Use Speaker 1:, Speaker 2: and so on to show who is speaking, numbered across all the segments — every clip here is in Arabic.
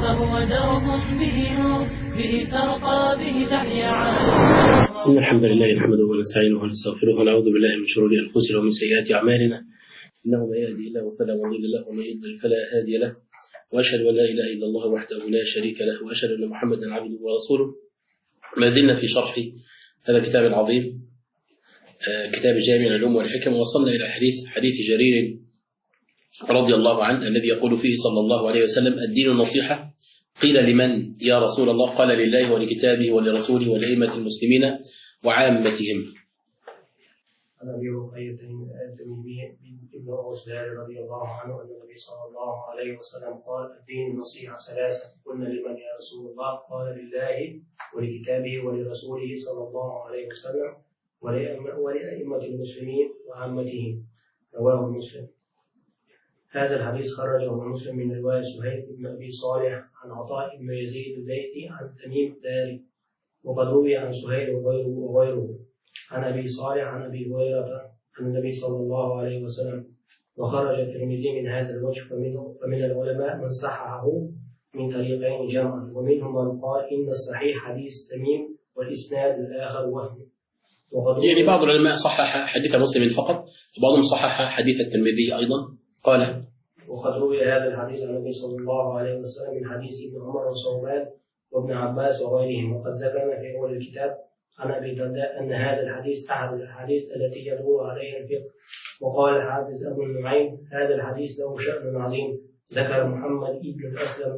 Speaker 1: فهو درب به نور، به ترقى، به تحيا عالم.
Speaker 2: إن الحمد لله نحمده ونستعينه ونستغفره ونعوذ بالله من شرور أنفسنا ومن سيئات أعمالنا، إنه من يهدي الله فلا مضل له ومن يضلل فلا هادي له، وأشهد أن لا إله إلا الله وحده لا شريك له، وأشهد أن محمدا عبده ورسوله. ما زلنا في شرح هذا الكتاب العظيم، كتاب جامع العلوم والحكم، وصلنا إلى حديث جرير رضي الله عنه الذي يقول فيه صلى الله عليه وسلم: الدين النصيحة. قيل: لمن يا رسول الله؟ قال: لله ولكتابه ولرسوله ولأئمة المسلمين وعامتهم.
Speaker 3: عن ابي رقية التميمي بن عثمان رضي الله عنه ان النبي صلى الله عليه وسلم قال: الدين النصيحة ثلاثة. قلنا: لمن يا رسول الله؟ قال: لله ولكتابه ولرسوله صلى الله عليه وسلم ولأئمة المسلمين وعامتهم. رواه مسلم. هذا الحديث خرجه مسلم من رواية سهيل بن أبي صالح عن عطاء بن يزيد الليثي عن تميم الداري، وقد روي عن سهيل وغيره عن أبي صالح عن أبي هريرة عن النبي صلى الله عليه وسلم. وخرج الترمذي من هذا الوجه، فمن العلماء من صححه من طريقين جمعا، ومنهم من قال إن الصحيح حديث تميم والإسناد الآخر وهم.
Speaker 2: يعني بعض العلماء صحح حديث مسلم فقط، وبعضهم صحح حديث الترمذي أيضا. قال:
Speaker 3: وقد روي هذا الحديث عن النبي صلى الله عليه وسلم من حديث ابن عمر وثوبان وابن عباس وغيرهم. وقد ذكرنا في أول الكتاب عن أبي الدرداء أن هذا الحديث أحد الأحاديث التي يدور عليها الفقه. وقال الحافظ أبو النعيم: هذا الحديث له شأن عظيم. ذكر محمد بن الأسلم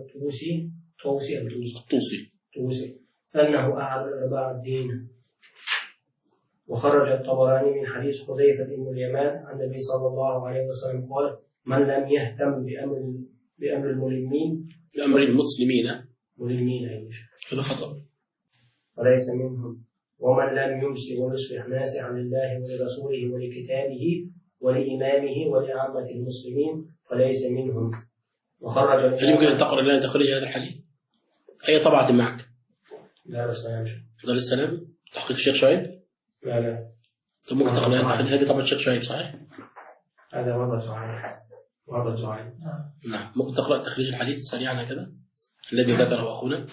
Speaker 3: الطوسي أنه أحد الأربعة الدين. وخرج الطبراني من حديث حذيفة بن اليمان عن النبي صلى الله عليه وسلم قال: من لم يهتم بأمر الملمين
Speaker 2: بأمر المسلمين
Speaker 3: هذا خطأ وليس منهم، ومن لم يمسك ويصلح ناسعا لله ولرسوله ولكتابه ولإمامه ولعامة المسلمين فليس منهم. وخرج.
Speaker 2: هل يمكن أن تقرأ لنا تخريج هذا الحديث؟ أي طبعة معك؟
Speaker 3: دار
Speaker 2: السلام تحقيق الشيخ شعيب؟
Speaker 3: لا.
Speaker 2: طب ممكن تقرأ لنا هذه طبعة الشيخ شعيب صحيح؟
Speaker 3: هذا وضع صحيح.
Speaker 2: نعم. ممكن تقرأ تخريج الحديث سريعا هكذا الذي ذكره أخونا؟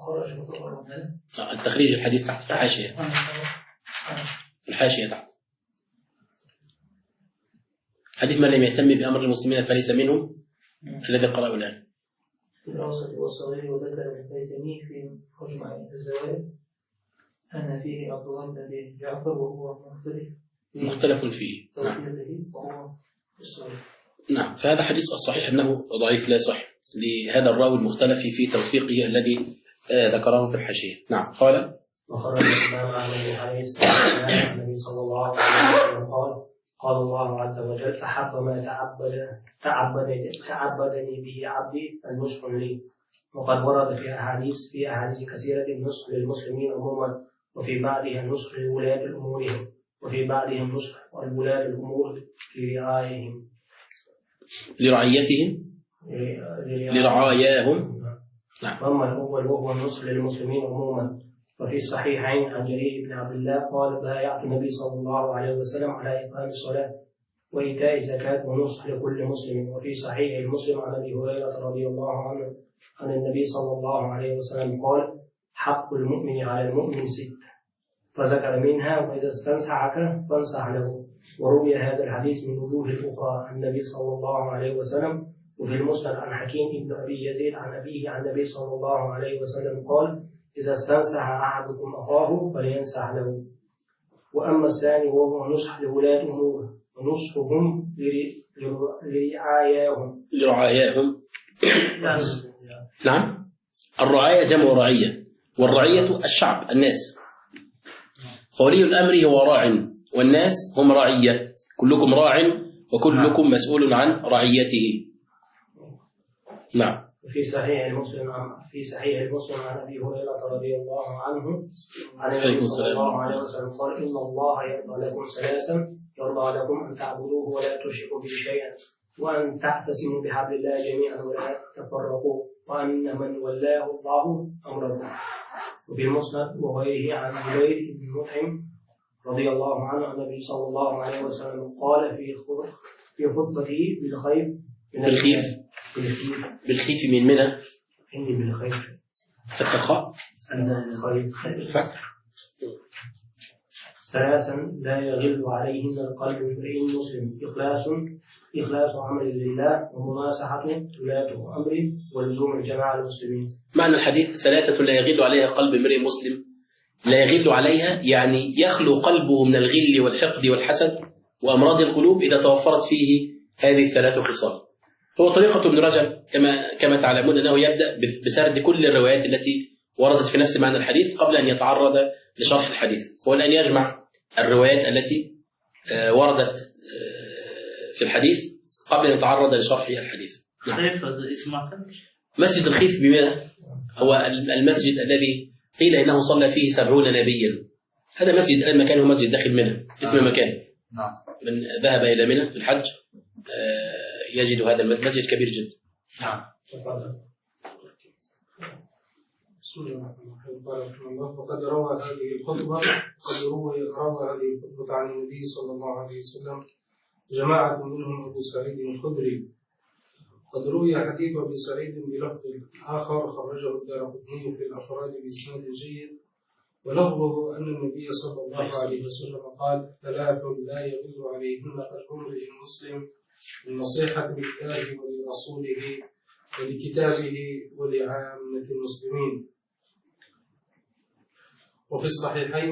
Speaker 2: التخريج الحديث تحت في الحاشية تحت. حديث من لم يهتم بأمر المسلمين فليس منهم، الذي قرأه الآن.
Speaker 4: في الأوسط والصغير وذكر الهيثمي في مجمع الزوائد أن فيه عبد الله بن أبي جعفر وهو
Speaker 2: مختلف فيه. نعم. فهذا حديث الصحيح أنه ضعيف لا صح لهذا الراوي المختلف في توثيقه الذي ذكره في الحاشية. نعم. قال:
Speaker 3: وخرج الإمام أحمد بن حديث عن النبي صلى الله عليه وسلم قال الله عز وجل: أحب ما تعبدني به عبدي النصح لي. وقد ورد في أحاديث كثيرة النصح للمسلمين عموما، وفي بعضها النصح لولاة أمورهم، وفي بعضها النصح لولاة الأمور
Speaker 2: لرعاياهم. نعم.
Speaker 3: أما الأول وهو النصح للمسلمين عموما. وفي الصحيحين عن جرير بن عبد الله قال: بايعت النبي صلى الله عليه وسلم على إقام الصلاة وإيتاء الزكاة ونصح لكل مسلم. وفي صحيح المسلم عن أبي هريرة رضي الله عنه عن النبي صلى الله عليه وسلم قال: حق المؤمن على المؤمن 6، فذكر منها: وإذا استنصحك فانصح له. وروي هذا الحديث من وجوه أخرى عن النبي صلى الله عليه وسلم. وفي المسند عن حكيم بن أبي يزيد عن أبيه عن النبي صلى الله عليه وسلم قال: إذا استنصح أحدكم أخاه فلينصح له. وأما الثاني وهو نصح لولاة أمور ونصحهم
Speaker 2: لرعاياهم. نعم. الرعاية جمع رعية، والرعية الشعب الناس، فولي الأمر هو راع والناس هم رعية. كلكم راع وكلكم مسؤول عن رعيته. نعم.
Speaker 3: في صحيح المسلم عن أبي هريرة رضي الله عنه عن النبي صلى الله عليه وسلم قال: إن الله يرضى لكم ثلاثا: يرضى لكم أن تعبدوه ولا تشركوا به شيئا، وأن تعتصموا بحبل الله جميعا ولا تفرقوا، وأن من ولاه الله أمره. وفي المسند وغيره عن جبير بن مطعم رضي الله عنه النبي صلى الله عليه وسلم قال في خطبته بالخيف
Speaker 2: بالخيف من منى
Speaker 3: إني بالخير.
Speaker 2: فتح الخاء
Speaker 3: أن الخير.
Speaker 2: فتح.
Speaker 3: ثلاثا لا يغل عليهن القلب امرئ مسلم إخلاص عمل لله ومناصحة ولاة أمره ولزوم الجماعة المسلمين.
Speaker 2: معنى الحديث ثلاثة لا يغل عليها قلب امرئ مسلم. لا يغل عليها يعني يخلو قلبه من الغل والحقد والحسد وأمراض القلوب إذا توفرت فيه هذه الثلاث خصال. هو طريقة ابن رجب كما تعلمون أنه يبدأ بسرد كل الروايات التي وردت في نفس معنى الحديث قبل أن يتعرض لشرح الحديث. هو الآن يجمع الروايات التي وردت في الحديث قبل أن يتعرض لشرح الحديث. مسجد الخيف بمنى هو المسجد الذي قيل إنه صلى فيه 70 نبيا. هذا مسجد الآن مكانه مسجد داخل منى، اسم مكان. من ذهب إلى منى في الحج يجد هذا المسجد كبير جدا.
Speaker 5: نعم. بسم الله الرحمن الرحيم. قال رحمه الله: وقد روى هذه الخطبة عن النبي صلى الله عليه وسلم جماعة منهم أبو سعيد الخدري. قد روي حديث أبي سعيد بلفظ آخر خرجه الدارقطني في الأفراد بإسناد جيد، ولفظه أن النبي صلى الله عليه وسلم قال: ثلاث لا يغل عليهن قلب امرئ مسلم: النصيحة لله ولرسوله ولكتابه ولعامة المسلمين. وفي الصحيحين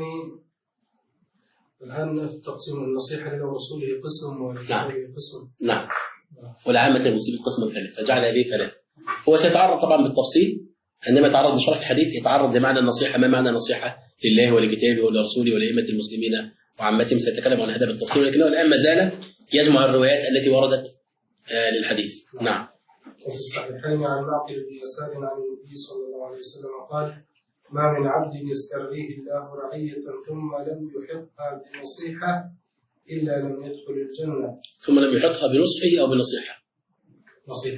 Speaker 5: الآن تقسيم النصيحة لله ورسوله قسم ولكتابه قسم.
Speaker 2: نعم. والعامة المسلمين قسم ثالث، فجعل هذه ثلاث. هو سيتعرض طبعا بالتفصيل عندما يتعرض لشرح الحديث، يتعرض لمعنى النصيحة، ما معنى النصيحة لله ولكتابه ولرسوله ولأئمة المسلمين وعامتهم، سيتكلم عن هذا بالتفصيل، ولكنه الآن ما زال يجمع الروايات التي وردت للحديث. نعم.
Speaker 5: وفي الصحيحين عن معقل بن يسار عن النبي صلى الله عليه وسلم قال: ما من عبد يسترعيه الله رعية ثم لم يحقها بنصيحة إلا لم يدخل الجنة.
Speaker 2: ثم لم يحقها بنصحه أو بنصيحة.
Speaker 5: نصيحة.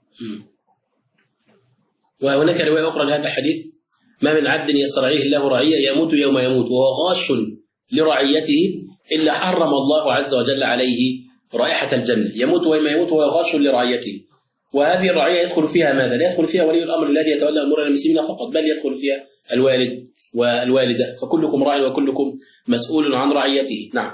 Speaker 2: وهناك رواية أخرى لهذا الحديث: ما من عبد يسترعيه الله رعية يموت يوم يموت وهو غاش لرعيته إلا حرم الله عز وجل عليه رائحة الجنة. يموت يوم يموت وهو غاش لرعيته. وهذه الرعية يدخل فيها ماذا؟ لا يدخل فيها ولي الأمر الذي يتولى أمور المسلمين فقط، بل يدخل فيها الوالد والوالدة، فكلكم راع وكلكم مسؤول عن رعيته. نعم.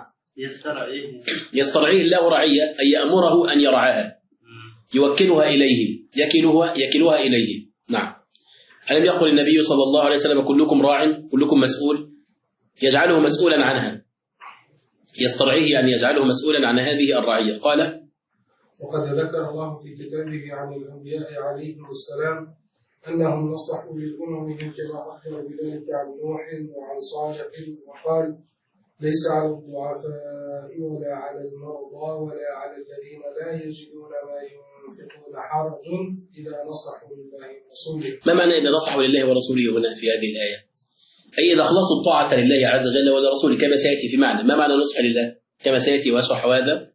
Speaker 2: يسترعيه الله رعية أي يأمره أن يرعاها، يوكلها إليه، يكلها إليه. نعم. ألم يقل النبي صلى الله عليه وسلم: كلكم راع كلكم مسؤول؟ يجعله مسؤولا عنها. يسترعيه يعني يجعله مسؤولا عن هذه الرعية. قال:
Speaker 5: وقد ذكر الله في كتابه عن الأنبياء عليهم السلام أنهم نصحوا للأمم كما أخبر بذلك عن نوح وعن صالح، وقال: ليس على الضعفاء ولا على المرضى ولا على الذين لا يجدون ما ينفقون حرج إذا نصحوا لله ورسوله.
Speaker 2: ما معنى إذا نصحوا لله ورسوله هنا في هذه الآية؟ أي إذا أخلصوا الطاعة لله عز وجل ولرسوله كما سيأتي في معنى. ما معنى نصح لله؟ كما سيأتي وأشرح هذا.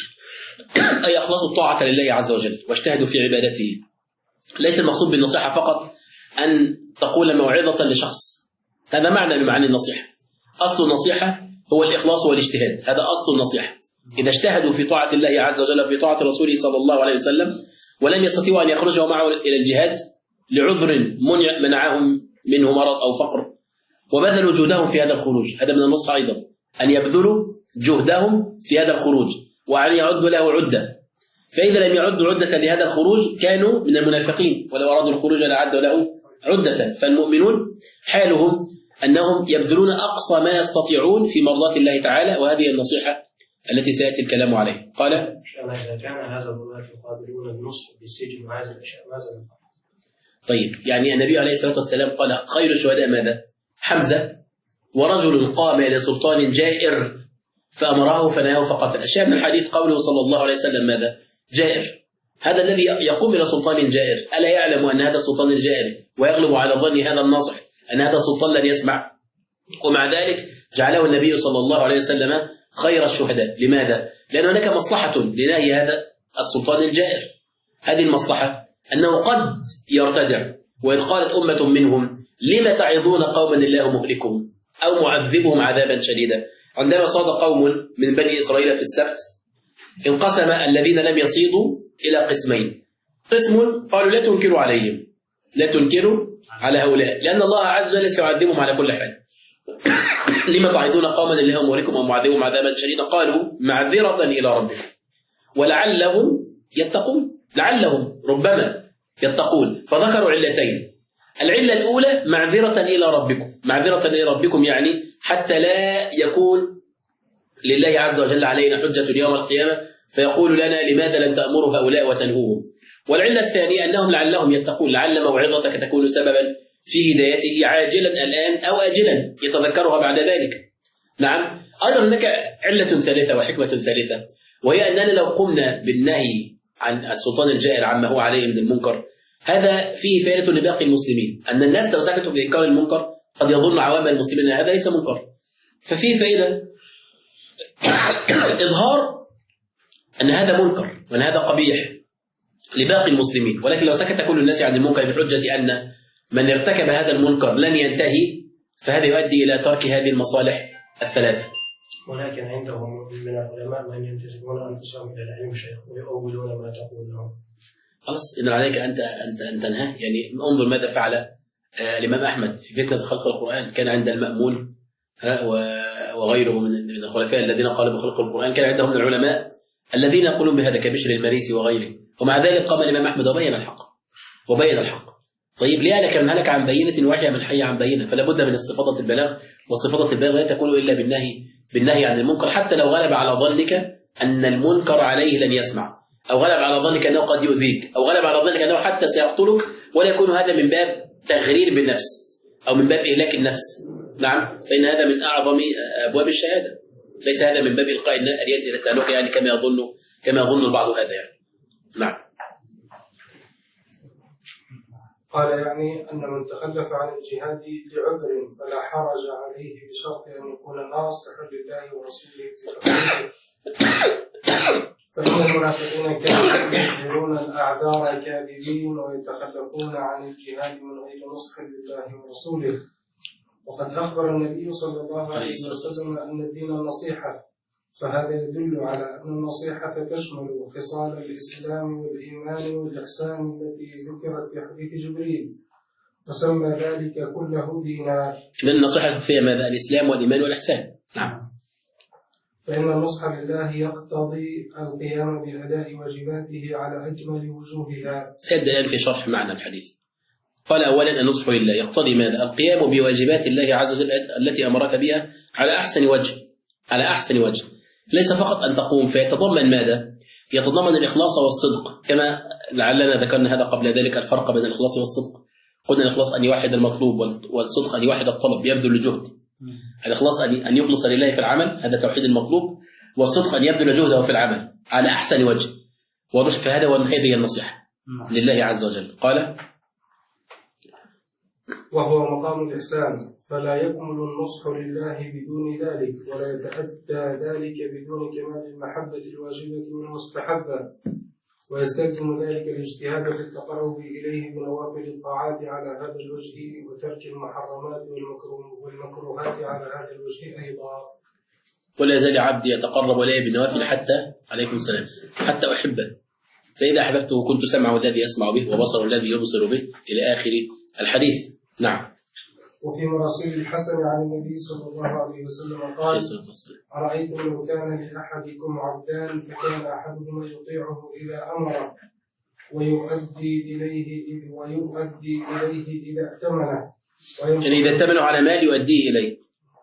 Speaker 2: أي أخلصوا الطاعة لله عز وجل واجتهدوا في عبادته. ليس المقصود بالنصيحة فقط أن تقول موعظة لشخص، هذا معنى من معاني النصيحة. أصل النصيحة هو الإخلاص والاجتهاد، هذا أصل النصيحة. إذا اجتهدوا في طاعة الله عز وجل وفي طاعة رسوله صلى الله عليه وسلم ولم يستطيعوا أن يخرجوا معه إلى الجهاد لعذر منعهم منه مرض أو فقر، وبذلوا جهدهم في هذا الخروج، هذا من النصح أيضا، أن يبذلوا جهدهم في هذا الخروج وأن يعدوا له عدة. فإذا لم يعدوا عدة لهذا الخروج كانوا من المنافقين، ولو أرادوا الخروج لأعدوا له عدة. فالمؤمنون حالهم أنهم يبذلون أقصى ما يستطيعون في مرضاة الله تعالى، وهذه النصيحة التي سيأتي الكلام عليه. قال:
Speaker 3: إذا كان هذا الولاة يقابلون النصح بالسجن وهذه الأشياء ماذا نفعل؟
Speaker 2: طيب، يعني النبي عليه الصلاة والسلام قال: خير الشهداء ماذا؟ حمزة، ورجل قام إلى سلطان جائر فأمره فنهاه فقتل. الشاهد من الحديث قوله صلى الله عليه وسلم ماذا؟ جائر. هذا الذي يقوم إلى سلطان جائر ألا يعلم أن هذا السلطان الجائر ويغلب على ظن هذا الناصح أن هذا السلطان لن يسمع؟ ومع ذلك جعله النبي صلى الله عليه وسلم خير الشهداء. لماذا؟ لأن هناك مصلحة لنهي هذا السلطان الجائر. هذه المصلحة أنه قد يرتدع، وإذ قالت أمة منهم لم تعظون قوما الله مهلكهم أو معذبهم عذابا شديدا. عندما صاد قوم من بني إسرائيل في السبت انقسم الذين لم يصيدوا إلى قسمين. قسم قالوا لا تنكروا عليهم، لا تنكروا على هؤلاء، لأن الله عز وجل سيعذبهم على كل حال. لما تعظون قوما الله أمركم ومعذبهم عذابا شديدا قالوا معذرة إلى ربهم ولعلهم يتقون، لعلهم ربما يتقون. فذكروا علتين. العلة الأولى معذرة إلى ربكم، معذرة إلى ربكم يعني حتى لا يكون لله عز وجل علينا حجة يوم القيامة فيقول لنا لماذا لم تأمروا هؤلاء وتنهوهم. والعلة الثانية أنهم لعلهم يتقون، لعل موعظتك تكون سببا في هدايته عاجلا الآن أو آجلا يتذكرها بعد ذلك. نعم. أيضا هناك علة ثالثة وحكمة ثالثة، وهي أننا لو قمنا بالنهي عن السلطان الجائر عما هو عليه من المنكر، هذا فيه فائدة لباقي المسلمين، أن الناس لو سكتوا بإنكار المنكر قد يظن عوام المسلمين أن هذا ليس منكر، ففيه فائدة إظهار أن هذا منكر وأن هذا قبيح لباقي المسلمين. ولكن لو سكت كل الناس عن المنكر بحجة أن من ارتكب هذا المنكر لن ينتهي، فهذا يؤدي إلى ترك هذه المصالح الثلاثة.
Speaker 3: ولكن عندهم من العلماء من ينتسبون أنفسهم إلى العلم ويؤولون ما تقول لهم.
Speaker 2: خلاص إن عليك أن تنهى. يعني انظر ماذا فعل الإمام أحمد في فكرة خلق القرآن. كان عند المأمون وغيره من الخلفاء الذين قالوا بخلق القرآن، كان عندهم من العلماء الذين يقولون بهذا كبشر المريسي وغيره، ومع ذلك قام الإمام أحمد وبين الحق. طيب ليه كان هلك عن بينة وحي من حي عن بينة؟ فلا بد من استفاضة البلاغ، واستفاضة البلاغ لا تكون إلا بالنهي عن المنكر، حتى لو غلب على ظنك أن المنكر عليه لن يسمع، أو غلب على ظنك أنه قد يؤذيك، أو غلب على ظنك أنه حتى سيقتلك، ولا يكون هذا من باب تغرير بالنفس أو من باب إهلاك النفس. نعم. فإن هذا من أعظم أبواب الشهادة، ليس هذا من باب إلقاء اليد إلى التهلكة يعني كما يظن البعض هذا يعني. نعم.
Speaker 5: قال يعني أن من تخلف عن الجهاد لعذر فلا حرج عليه بشرط أن يكون ناصحا لله ورسوله فإن المنافقين كانوا يظهرون الأعذار كاذبين ويتخلفون عن الجهاد من غير نصح لله ورسوله. وقد أخبر النبي صلى الله عليه وسلم أن الدين النصيحة، فهذا يدل على أن النصيحة تشمل خصال الإسلام والإيمان والإحسان التي ذكرت في حديث جبريل، وسمى ذلك كله دينا.
Speaker 2: إذن النصيحة فيها ماذا؟ الإسلام والإيمان والإحسان. نعم.
Speaker 5: فإن النصح لله يقتضي القيام بأداء واجباته على أكمل وجوهها.
Speaker 2: سيبدأ الآن في شرح معنى الحديث. قال أولا النصح لله يقتضي ماذا؟ القيام بواجبات الله عز وجل التي أمرك بها على أحسن وجه، ليس فقط أن تقوم، فيتضمن ماذا؟ يتضمن الإخلاص والصدق، كما لعلنا ذكرنا هذا قبل ذلك الفرق بين الإخلاص والصدق. قلنا الإخلاص أن يوحد المطلوب، والصدق أن يوحد الطلب يبذل الجهد. الإخلاص أن يخلص لله في العمل، هذا توحيد المطلوب، والصدق أن يبذل جهده في العمل على أحسن وجه. واضح؟ فهذا هذه النصيحة لله عز وجل. قال
Speaker 5: وهو مقام الإحسان، فلا يكمل النصح لله بدون ذلك، ولا يتأتى ذلك بدون كمال المحبة الواجبة والمستحبة، ويستلزم ذلك الاجتهاد في التقرب إليه بنوافل الطاعات على هذا الوجه، وترك المحرمات والمكروهات على هذا الوجه أيضا.
Speaker 2: ولا يزال عبدي يتقرب إليه بالنوافل حتى عليكم السلام حتى أحبه، فإذا أحببته كنت سمعه الذي يسمع به وبصره الذي يبصر به إلى آخر الحديث. نعم.
Speaker 5: وفي مراسيل الحسن عن النبي صلى الله عليه وسلم قال: أرأيتم لو كان لأحدكم عبدان فكان أحدهما يطيعه إذا أمره ويؤدي إليه إذا ائتمنه،
Speaker 2: يعني إذا ائتمنوا على مال يؤديه إليه،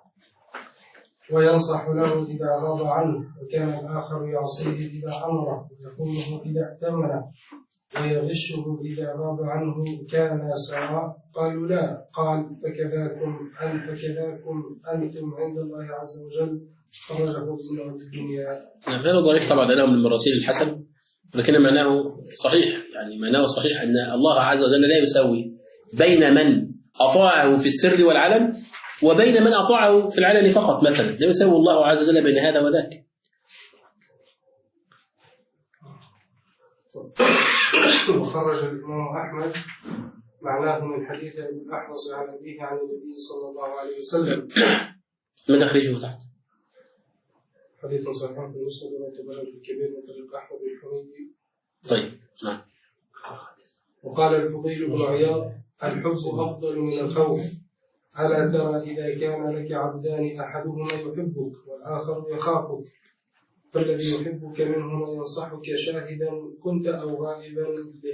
Speaker 5: وينصح له إذا غاب عنه، وكان الآخر يعصيه إذا أمره ويخونه إذا ائتمنه ويغشه إذا غاب عنه، كان سواء؟ قالوا لا. قال: فكذاكم أنتم عند الله عز وجل، خرجه ابن الدنيا.
Speaker 2: هذا ضعيف طبعا، أنا من مراسيل الحسن، ولكن معناه صحيح، يعني معناه صحيح أن الله عز وجل لا يسوي بين من أطاعه في السر والعلن وبين من أطاعه في العلن فقط، مثلا لا يسوي الله عز وجل بين هذا وذاك.
Speaker 5: وخرج الإمام أحمد معناه من حديث أبي الأحوص عن أبيه عن النبي صلى الله عليه وسلم.
Speaker 2: من أخرجه تحت؟
Speaker 5: حديث صحيح في المسند والطبراني في الكبير من طريق أحمد الحميدي.
Speaker 2: طيب. نعم.
Speaker 5: وقال الفضيل بن عياض: الحب أفضل من الخوف. ألا ترى إذا كان لك عبدان أحدهما يحبك والآخر يخافك، فالذي يحبك منهما ينصحك شاهدا كنت أو غائبا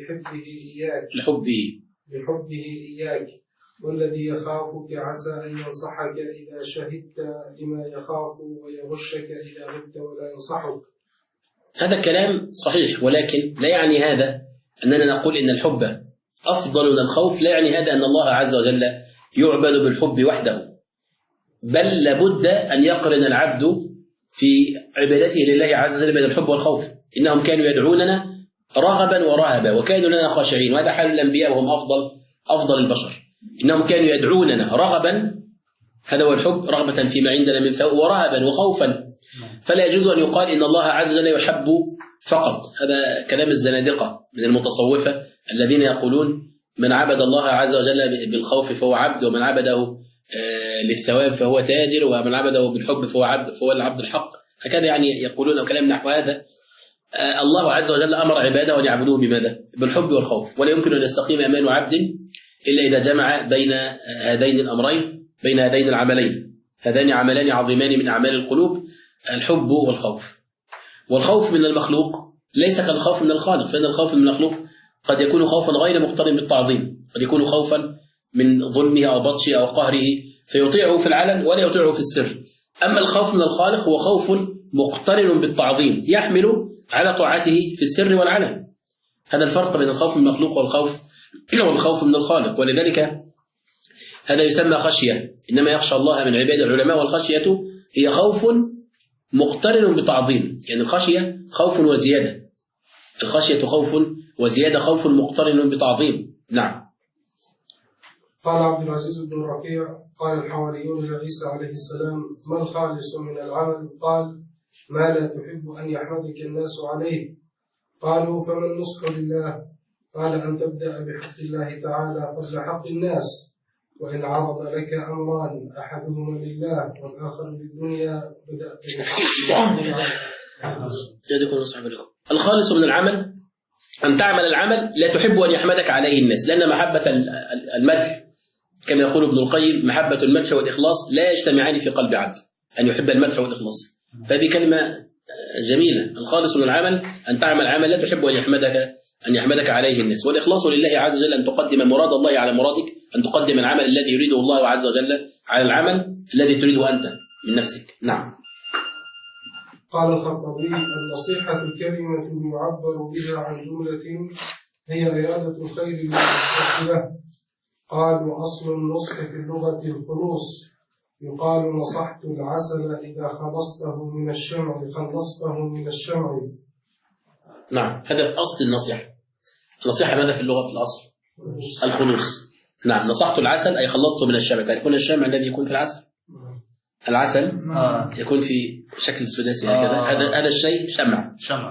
Speaker 5: لحبه إياك، والذي يخافك عسى أن ينصحك إذا شهدت لما يخاف ويغشك إذا غبت ولا ينصحك.
Speaker 2: هذا الكلام صحيح، ولكن لا يعني هذا أننا نقول إن الحب أفضل من الخوف، لا يعني هذا أن الله عز وجل يعبد بالحب وحده، بل لابد أن يقرن العبد في عبادته لله عز وجل بين الحب والخوف. إنهم كانوا يدعوننا رغبا ورهبا وكانوا لنا خاشعين، وهذا حال الأنبياء وهم أفضل البشر. إنهم كانوا يدعوننا رغبا، هذا هو الحب، رغبة فيما عندنا من ثواب، ورهبا وخوفا. فلا يجوز أن يقال إن الله عز وجل يحب فقط، هذا كلام الزنادقة من المتصوفة الذين يقولون من عبد الله عز وجل بالخوف فهو عبد، ومن عبده للثواب فهو تاجر، ومن عبده بالحب فهو العبد الحق. هكذا يعني يقولون كلام نحو هذا. الله عز وجل أمر عباده أن يعبدوه بماذا؟ بالحب والخوف، ولا يمكن أن يستقيم إيمان عبد إلا إذا جمع بين هذين الأمرين، بين هذين العملين. هذان عملان عظيمان من أعمال القلوب، الحب والخوف. والخوف من المخلوق ليس كالخوف من الخالق، فإن الخوف من المخلوق قد يكون خوفا غير مقترن بالتعظيم، قد يكون خوفا من ظلمه أو بطشه أو قهره فيطيعه في العلن ولا يطيعه في السر. أما الخوف من الخالق هو خوف مقترن بالتعظيم يحمل على طاعته في السر والعلن. هذا الفرق بين الخوف من المخلوق والخوف من الخالق، ولذلك هذا يسمى خشية. إنما يخشى الله من عباد العلماء، والخشية هي خوف مقترن بتعظيم، يعني الخشية خوف وزيادة، الخشية خوف وزيادة، خوف مقترن بتعظيم. نعم.
Speaker 5: قال عبد العزيز بن رفيع: قال الحواريون لعيسى عليه السلام: ما الخالص من العمل؟ قال: ما لا تحب أن يحمدك الناس عليه. قالوا: فما النصح لله؟ قال: أن تبدأ بحق الله تعالى قبل حق الناس، وإن عرض لك أمران أحدهما لله والآخر للدنيا بدأت بحق الله.
Speaker 2: الخالص من العمل أن تعمل العمل لا تحب أن يحمدك عليه الناس، لأن محبة المدح كما يقول ابن القيم: محبة المدح والإخلاص لا يجتمعان في قلب عبد، أن يحب المدح والإخلاص. فهذه كلمة جميلة. الخالص من العمل أن تعمل عمل لا تحب أن يحمدك عليه الناس، والإخلاص لله عز وجل أن تقدم مراد الله على مرادك، أن تقدم العمل الذي يريده الله عز وجل على العمل الذي تريده أنت من نفسك. نعم.
Speaker 5: قال الخطابي: النصيحة كلمة يعبر بها عن جملة هي إرادة الخير للمستقبل. قال: وأصل النصح في اللغة الخلوص، يقال: نصحت العسل إذا خلصته من الشمع.
Speaker 2: نعم، هذا أصل النصيحة. النصيحة ماذا في اللغة في الأصل؟ الخلوص. نعم، نصحت العسل أي خلصته من الشمع. تعرفون الشمع الذي يكون في العسل؟ العسل يكون في شكل السداسي هكذا. هذا الشيء شمع.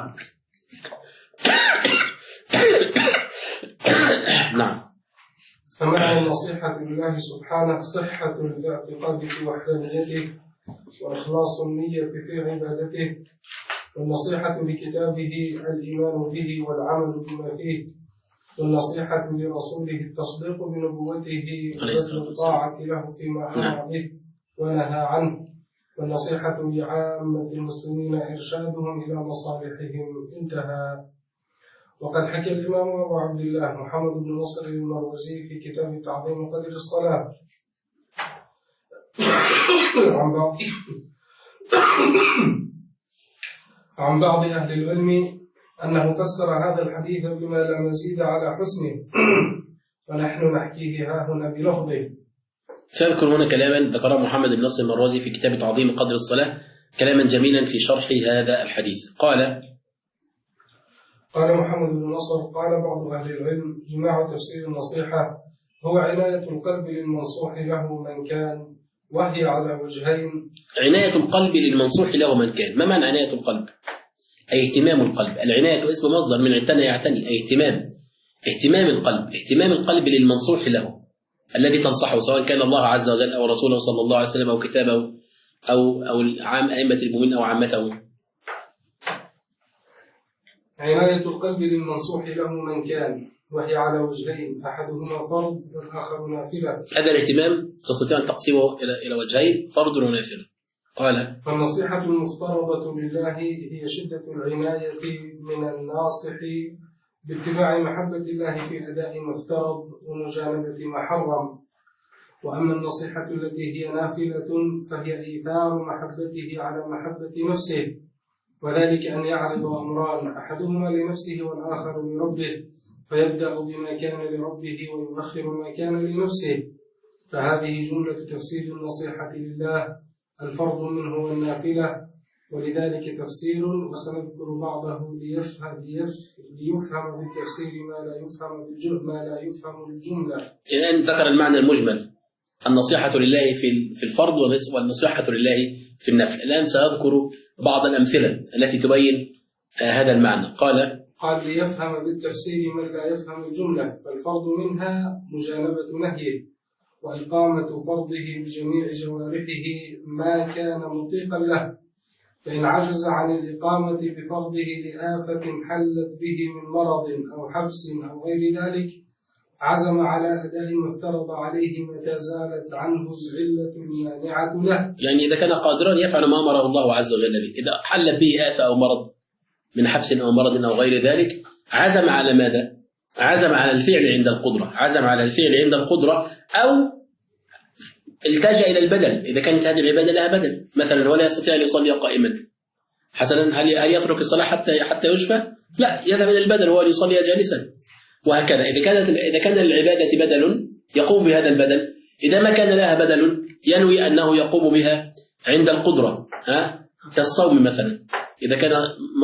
Speaker 2: نعم.
Speaker 5: فمعنى النصيحة لله سبحانه صحة الاعتقاد في وحدانيته وإخلاص النية في عبادته، والنصيحة لكتابه الإيمان به والعمل بما فيه، والنصيحة لرسوله التصديق بنبوته والطاعة له فيما أمر به ونهى عنه، والنصيحة لعامة المسلمين إرشادهم إلى مصالحهم. انتهى. وقد حكى الإمام أبو عبد الله محمد بن نصر المروزي في كتاب تعظيم قدر الصلاة عن بعض أهل العلم أنه فسر هذا الحديث بما لا مزيد على حسنه، ونحن نحكيه هاهنا بلفظه.
Speaker 2: سأذكر هنا كلاما ذكره محمد بن نصر المروزي في كتاب تعظيم قدر الصلاة، كلاما جميلا في شرح هذا الحديث. قال
Speaker 5: محمد بن نصر: قال بعض أهل العلم: جماع تفسير النصيحة هو عناية القلب للمنصوح له من كان، وهي على وجهين.
Speaker 2: عناية القلب للمنصوح له من كان. ما معنى عناية القلب؟ أي اهتمام القلب. العناية اسم مصدر من اعتنى يعتني، أي اهتمام القلب للمنصوح له الذي تنصحه، سواء كان الله عز وجل أو رسوله صلى الله عليه وسلم أو كتابه أو عام أئمة المؤمنين أو عامته.
Speaker 5: عناية القلب للمنصوح له من كان، وهي على وجهين أحدهما فرض والآخر نافلة.
Speaker 2: هذا الاهتمام تستطيع أن تقسمه إلى وجهين، فرض ونافلة. قال:
Speaker 5: فالنصيحة المفترضة لله هي شدة العناية من الناصح باتباع محبة الله في أداء ما افترض ومجانبة ما حرم. وأما النصيحة التي هي نافلة فهي إيثار محبته على محبة نفسه، وذلك أن يعرض أمران أحدهما لنفسه والآخر لربه، فيبدأ بما كان لربه ويؤخر ما كان لنفسه. فهذه جملة تفسير النصيحة لله، الفرض منه والنافلة، ولذلك تفسير وسنذكر بعضه ليفهم بالتفسير ما لا يفهم الجملة.
Speaker 2: الآن ذكر المعنى المجمل، النصيحة لله في الفرض والنصيحة لله في النفل. الآن سأذكر بعض الأمثلة التي تبين هذا المعنى.
Speaker 5: قال ليفهم بالتفسير من لا يفهم الجملة، فالفرض منها مجانبة نهيه وإقامة فرضه بجميع جوارحه ما كان مطيقا له، فإن عجز عن الإقامة بفرضه لآفة حلت به من مرض أو حبس أو غير ذلك عزم على أداء ما افترض عليه متى زالت عنه العلة المانعة له.
Speaker 2: يعني إذا كان قادرا يفعل ما أمره الله عز وجل به، إذا حلت به آفة أو مرض من حبس أو مرض أو غير ذلك عزم على ماذا؟ عزم على الفعل عند القدرة، عزم على الفعل عند القدرة، أو التجأ إلى البدل إذا كانت هذه العبادة لها بدل، مثلا ولا يستطيع أن يصلي قائما، حسنا هل يترك الصلاة حتى يشفى؟ لا، يذهب إلى البدل وهو يصلي جالسا، وهكذا. إذا كان للعبادة بدل يقوم بهذا البدل، إذا ما كان لها بدل ينوي أنه يقوم بها عند القدرة، كالصوم مثلا، إذا كان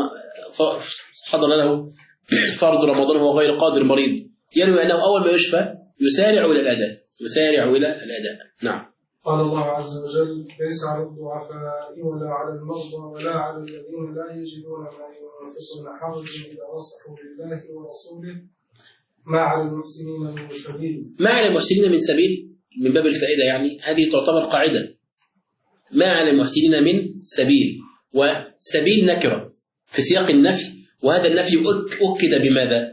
Speaker 2: حضر له فرض رمضان وهو غير قادر مريض، ينوي أنه أول ما يشفى يسارع إلى الأداء. نعم.
Speaker 5: قال الله عز وجل: ليس على الضعفاء ولا على المرضى ولا على الذين لا يجدون ما ينفقون حرج إذا نصحوا لله ورسوله ما على المحسنين من سبيل.
Speaker 2: ما على المحسنين من سبيل من باب الفائدة، يعني هذه تعتبر قاعدة، ما على المحسنين من سبيل، وسبيل نكرة في سياق النفي، وهذا النفي أكد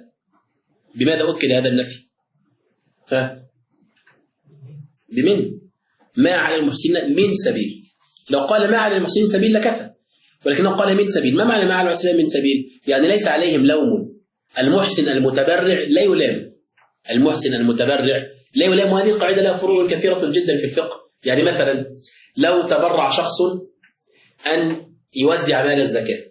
Speaker 2: بماذا أكد هذا النفي؟ بمن؟ ما على المحسنين من سبيل. لو قال ما على المحسنين سبيل لكفى، ولكنه قال من سبيل. ما معنى ما على المحسنين من سبيل؟ يعني ليس عليهم لوم. المحسن المتبرع لا يلام، المحسن المتبرع لا يلام، وهذه القاعدة لها فروع كثيرة جدا في الفقه. يعني مثلا لو تبرع شخص أن يوزع مال الزكاة،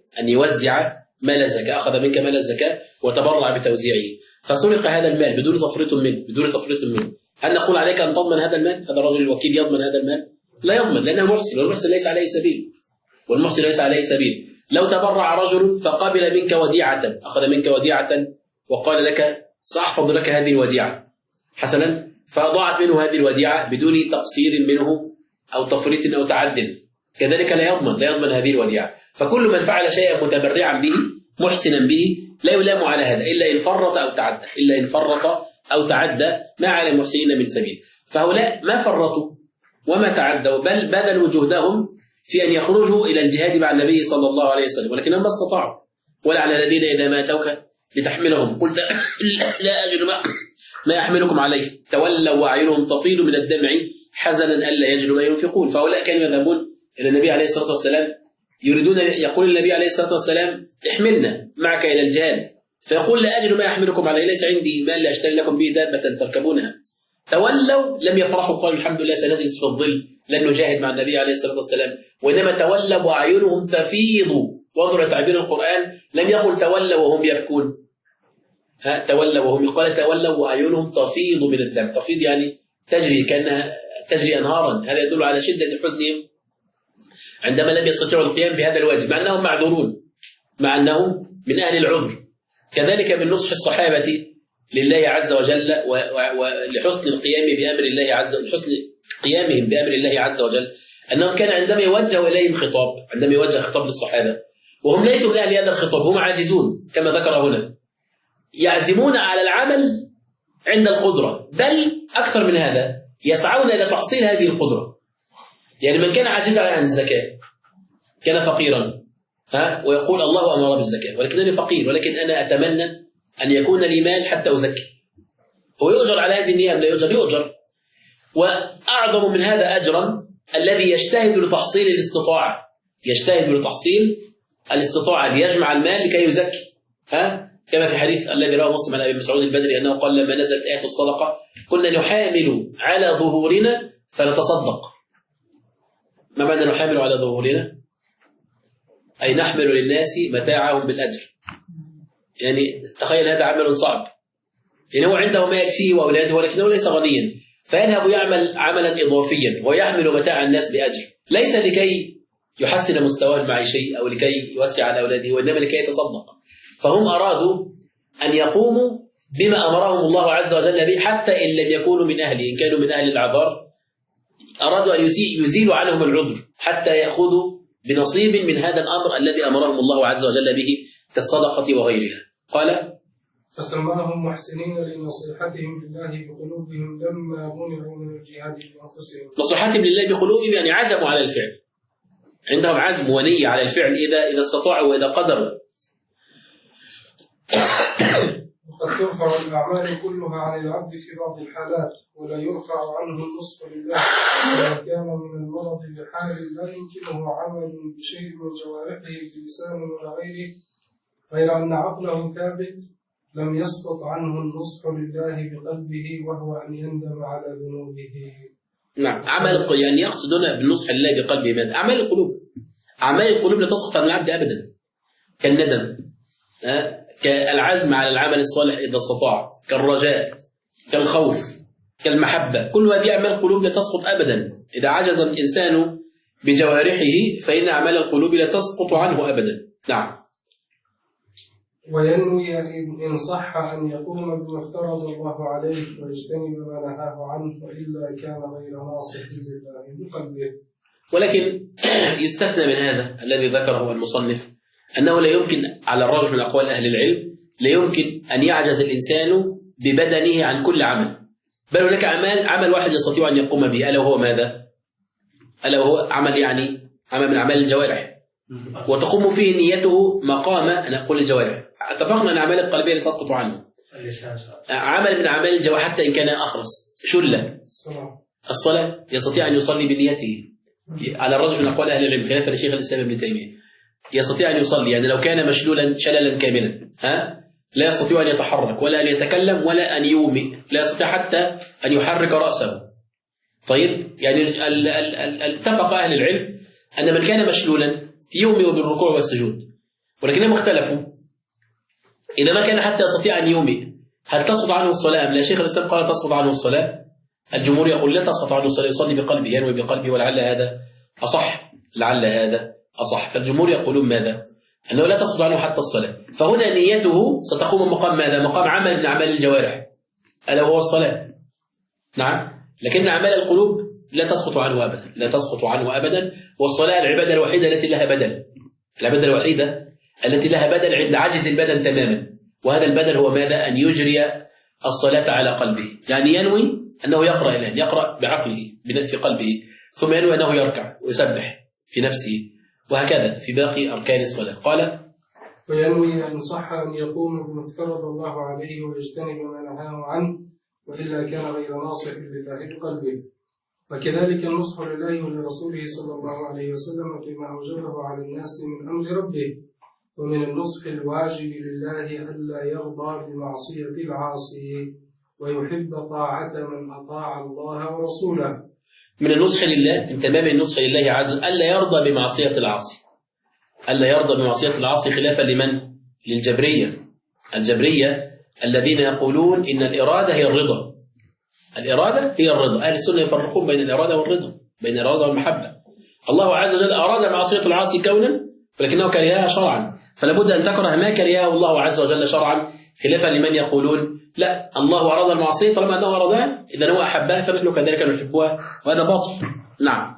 Speaker 2: أخذ منك مال الزكاة وتبرع بتوزيعه، فسرق هذا المال بدون تفريط منه، هل نقول عليك أن تضمن هذا المال؟ هذا الرجل الوكيل يضمن هذا المال؟ لا يضمن، لأنه محسن، والمحسن ليس عليه سبيل. لو تبرع رجل فقبل منك وديعة، أخذ منك وديعة وقال لك سأحفظ لك هذه الوديعة، حسنا، فضاعت منه هذه الوديعة بدون تقصير منه أو تفريط أو تعد، كذلك لا يضمن هذه الوديعة. فكل من فعل شيئا متبرعا به محسنا به لا يلام على هذا إلا إن فرط أو تعدى، ما على المحسنين من سبيل. فهؤلاء ما فرطوا وما تعدوا، بل بذلوا جهدهم في أن يخرجوا إلى الجهاد مع النبي صلى الله عليه وسلم، ولكنهم ما استطاعوا. ولا على الذين إذا ما أتوك لتحملهم قلت لا أجد ما يحملكم عليه تولوا وأعينهم تفيض من الدمع حزنا ألا يجدوا ما ينفقون. فهؤلاء كانوا يذهبون إلى النبي عليه الصلاة والسلام يريدون، يقول النبي عليه الصلاة والسلام احملنا معك إلى الجهاد، فيقول لا أجد ما يحملكم عليه، ليس عندي مال لأشتري لكم به دابة تركبونها. تولوا، لم يفرحوا، قالوا الحمد لله سنجلس في الظل لن نجاهد مع النبي عليه الصلاة والسلام، وإنما تولوا وأعينهم تفيض. وانظر تعبير القرآن، لم يقل تولوا وهم يبكون، تولوا وهم، قال تولوا وأعينهم تفيض من الدم. تفيض يعني تجري، كأنها تجري أنهارا. هذا يدل على شدة حزنهم عندما لم يستطيعوا القيام بهذا الواجب، مع أنهم معذورون، مع أنهم من أهل العذر. كذلك من نصح الصحابة لله عز وجل ولحسن القيام بأمر الله عز وجل، حسن قيامهم بأمر الله عز وجل، أنهم كان عندما يوجه إليهم خطاب، عندما يوجه خطاب للصحابة وهم ليسوا من أهل هذا الخطاب، هم عاجزون كما ذكر هنا، يعزمون على العمل عند القدرة، بل أكثر من هذا يسعون إلى تحصيل هذه القدرة. يعني من كان عاجزا عن الزكاة، كان فقيرا، ويقول الله أمر بالزكاة ولكنني فقير، ولكن أنا أتمنى أن يكون لي مال حتى أزكي. هو يؤجر على هذه النية أم لا يؤجر؟ يؤجر. وأعظم من هذا أجرا الذي يجتهد لتحصيل الاستطاعة، يجتهد لتحصيل الاستطاعة ليجمع المال لكي يزكي. كما في حديث الذي رواه مسلم عن أبي مسعود البدري أنه قال لما نزلت آية الصدقة كنا نحامل على ظهورنا فنتصدق. ما معنى نحامل على ظهورنا؟ أي نحمل للناس متاعهم بالأجر. يعني تخيل هذا عمل صعب، يعني هو عنده ما يكفيه وأولاده ولكنه ليس غنيا، فيذهب يعمل عملا إضافيا ويحمل متاع الناس بأجر، ليس لكي يحسن مستواه المعيشي أو لكي يوسع على أولاده، وإنما لكي يتصدق. فهم أرادوا أن يقوموا بما أمرهم الله عز وجل به حتى إن لم يكونوا من أهله، إن كانوا من أهل الأعذار أرادوا أن يزيلوا عنهم العذر حتى يأخذوا بنصيب من هذا الأمر الذي أمرهم الله عز وجل به كالصدقة وغيرها. قال
Speaker 5: فسماهم محسنين لنصيحتهم لله بقلوبهم لما منعوا من الجهاد بأنفسهم.
Speaker 2: نصيحتهم لله بقلوبهم يعني عزموا على الفعل، عندهم عزم ونية على الفعل إذا استطاعوا وإذا قدروا.
Speaker 5: وقد ترفع الأعمال كلها عن العبد في بعض الحالات ولا يرفع عنه النصف لله، إذا كان من المرض بحال لا يمكنه عمل بشيء من جوارحه بلسان ولا غيره، غير أن عقله ثابت لم يسقط عنه النصح لله بقلبه وهو أن يندم على ذنوبه.
Speaker 2: نعم، عمل يعني يقصدون بالنصح لله بقلبه ماذا؟ أعمال القلوب. أعمال القلوب لا تسقط عن العبد أبدا، كالندم، كالعزم على العمل الصالح إذا استطاع، كالرجاء، كالخوف، كالمحبة، كل هذه أعمال القلوب لا تسقط أبدا. إذا عجز الإنسان بجوارحه فإن أعمال القلوب لا تسقط عنه أبدا. نعم.
Speaker 5: وينوي إن صح أن يقوم بما افترض الله عليه ويجتنب ما نهاه عنه، وإلا كان غير ناصح لله بقلبه.
Speaker 2: ولكن يستثنى من هذا الذي ذكره المصنف أنه لا يمكن على الرجل من أقوال أهل العلم لا يمكن أن يعجز الإنسان ببدنه عن كل عمل، بل هناك عمل واحد يستطيع أن يقوم به، ألا وهو ماذا؟ ألا وهو عمل عمل من أعمال الجوارح، وتقوم فيه نيته مقام أنا أقول الجوارح. اتفقنا أن الأعمال القلبية لا تسقط عنه. عمل من أعمال الجوارح حتى إن كان أخرس، شلة الصلاة يستطيع أن يصلي بنيته على الرجل من أقوال أهل العلم خلافا لشيخ الإسلام ابن تيمية، يستطيع أن يصلي، يعني لو كان مشلولا شللا كاملا لا يستطيع أن يتحرك ولا أن يتكلم ولا أن يومئ، لا يستطيع حتى أن يحرك رأسه. طيب، يعني اتفق أهل العلم أن من كان مشلولا يومئ بالركوع والسجود، ولكنهم اختلفوا إذا ما كان حتى يستطيع أن يومئ هل تسقط عنه الصلاة أم لا؟ شيخ الإسلام قال تسقط عنه الصلاة، الجمهور يقول لا تسقط عنه الصلاة، يصلي بقلبه، ينوي بقلبه، ولعل هذا أصح، لعل هذا أصح. فالجمهور يقولون ماذا؟ أنه لا تسقط عنه حتى الصلاة، فهنا نيته ستقوم مقام ماذا؟ مقام عمل من أعمال الجوارح ألا وهو الصلاة. نعم، لكن أعمال القلوب لا تسقط عنه أبدا، لا تسقط عنه أبدا. والصلاة العبادة الوحيدة التي لها بدل، العبادة الوحيدة التي لها بدل عند عجز البدن تماما، وهذا البدل هو ماذا؟ أن يجري الصلاة على قلبه، يعني ينوي أنه يقرأ الآن، يقرأ بعقله في قلبه، ثم ينوي أنه يركع ويسبح في نفسه، وهكذا في باقي أركان الصلاة. قال
Speaker 5: وينوي أن صح أن يقوم بما افترض الله عليه ويجتنب ما نهاه عنه، وإلا كان غير ناصح لله بقلبه. وكذلك النصح لله ولرسوله صلى الله عليه وسلم فيما أوجبه على الناس من أمر ربه. ومن النصح الواجب لله ألا يرضى بمعصية العاصي ويحب طاعة من أطاع الله ورسوله.
Speaker 2: من النصح لله، من تمام النصح لله عز وجل ألا يرضى بمعصية العاصي، ألا يرضى بمعصية العاصي، خلافا لمن؟ للجبرية. الجبرية الذين يقولون إن الإرادة هي الرضا، الإرادة هي الرضا. أهل السنة يفرقون بين الإرادة والرضا، بين الإرادة والمحبة. الله عز وجل أراد معصية العاصي كونا ولكنه كرهها شرعا، فلا بد أن تكره ما كرهه الله عز وجل شرعا، خلافا لمن يقولون لا، الله أراد المعصية طالما أنه أرادها إذا هو أحبها فنحن كذلك نحبها، وهذا باطل. نعم،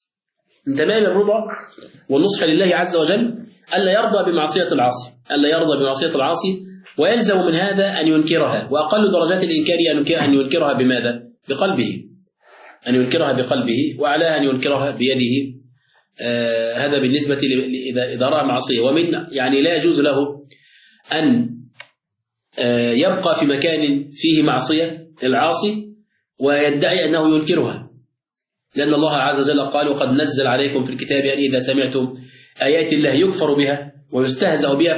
Speaker 2: من تمام الرضا والنصح لله عز وجل ألا يرضى بمعصية العاصي، ألا يرضى بمعصية العاصي، ويلزم من هذا أن ينكرها، وأقل درجات الإنكار أن ينكرها بماذا؟ بقلبه، أن ينكرها بقلبه، وعلى أن ينكرها بيده. هذا بالنسبة إذا رأى معصية. ومن يعني لا يجوز له أن يبقى في مكان فيه معصية العاصي ويدعي أنه ينكرها، لأن الله عز وجل قال: وقد نزل عليكم في الكتاب أن إذا سمعتم آيات الله يكفر بها ويستهزأ بها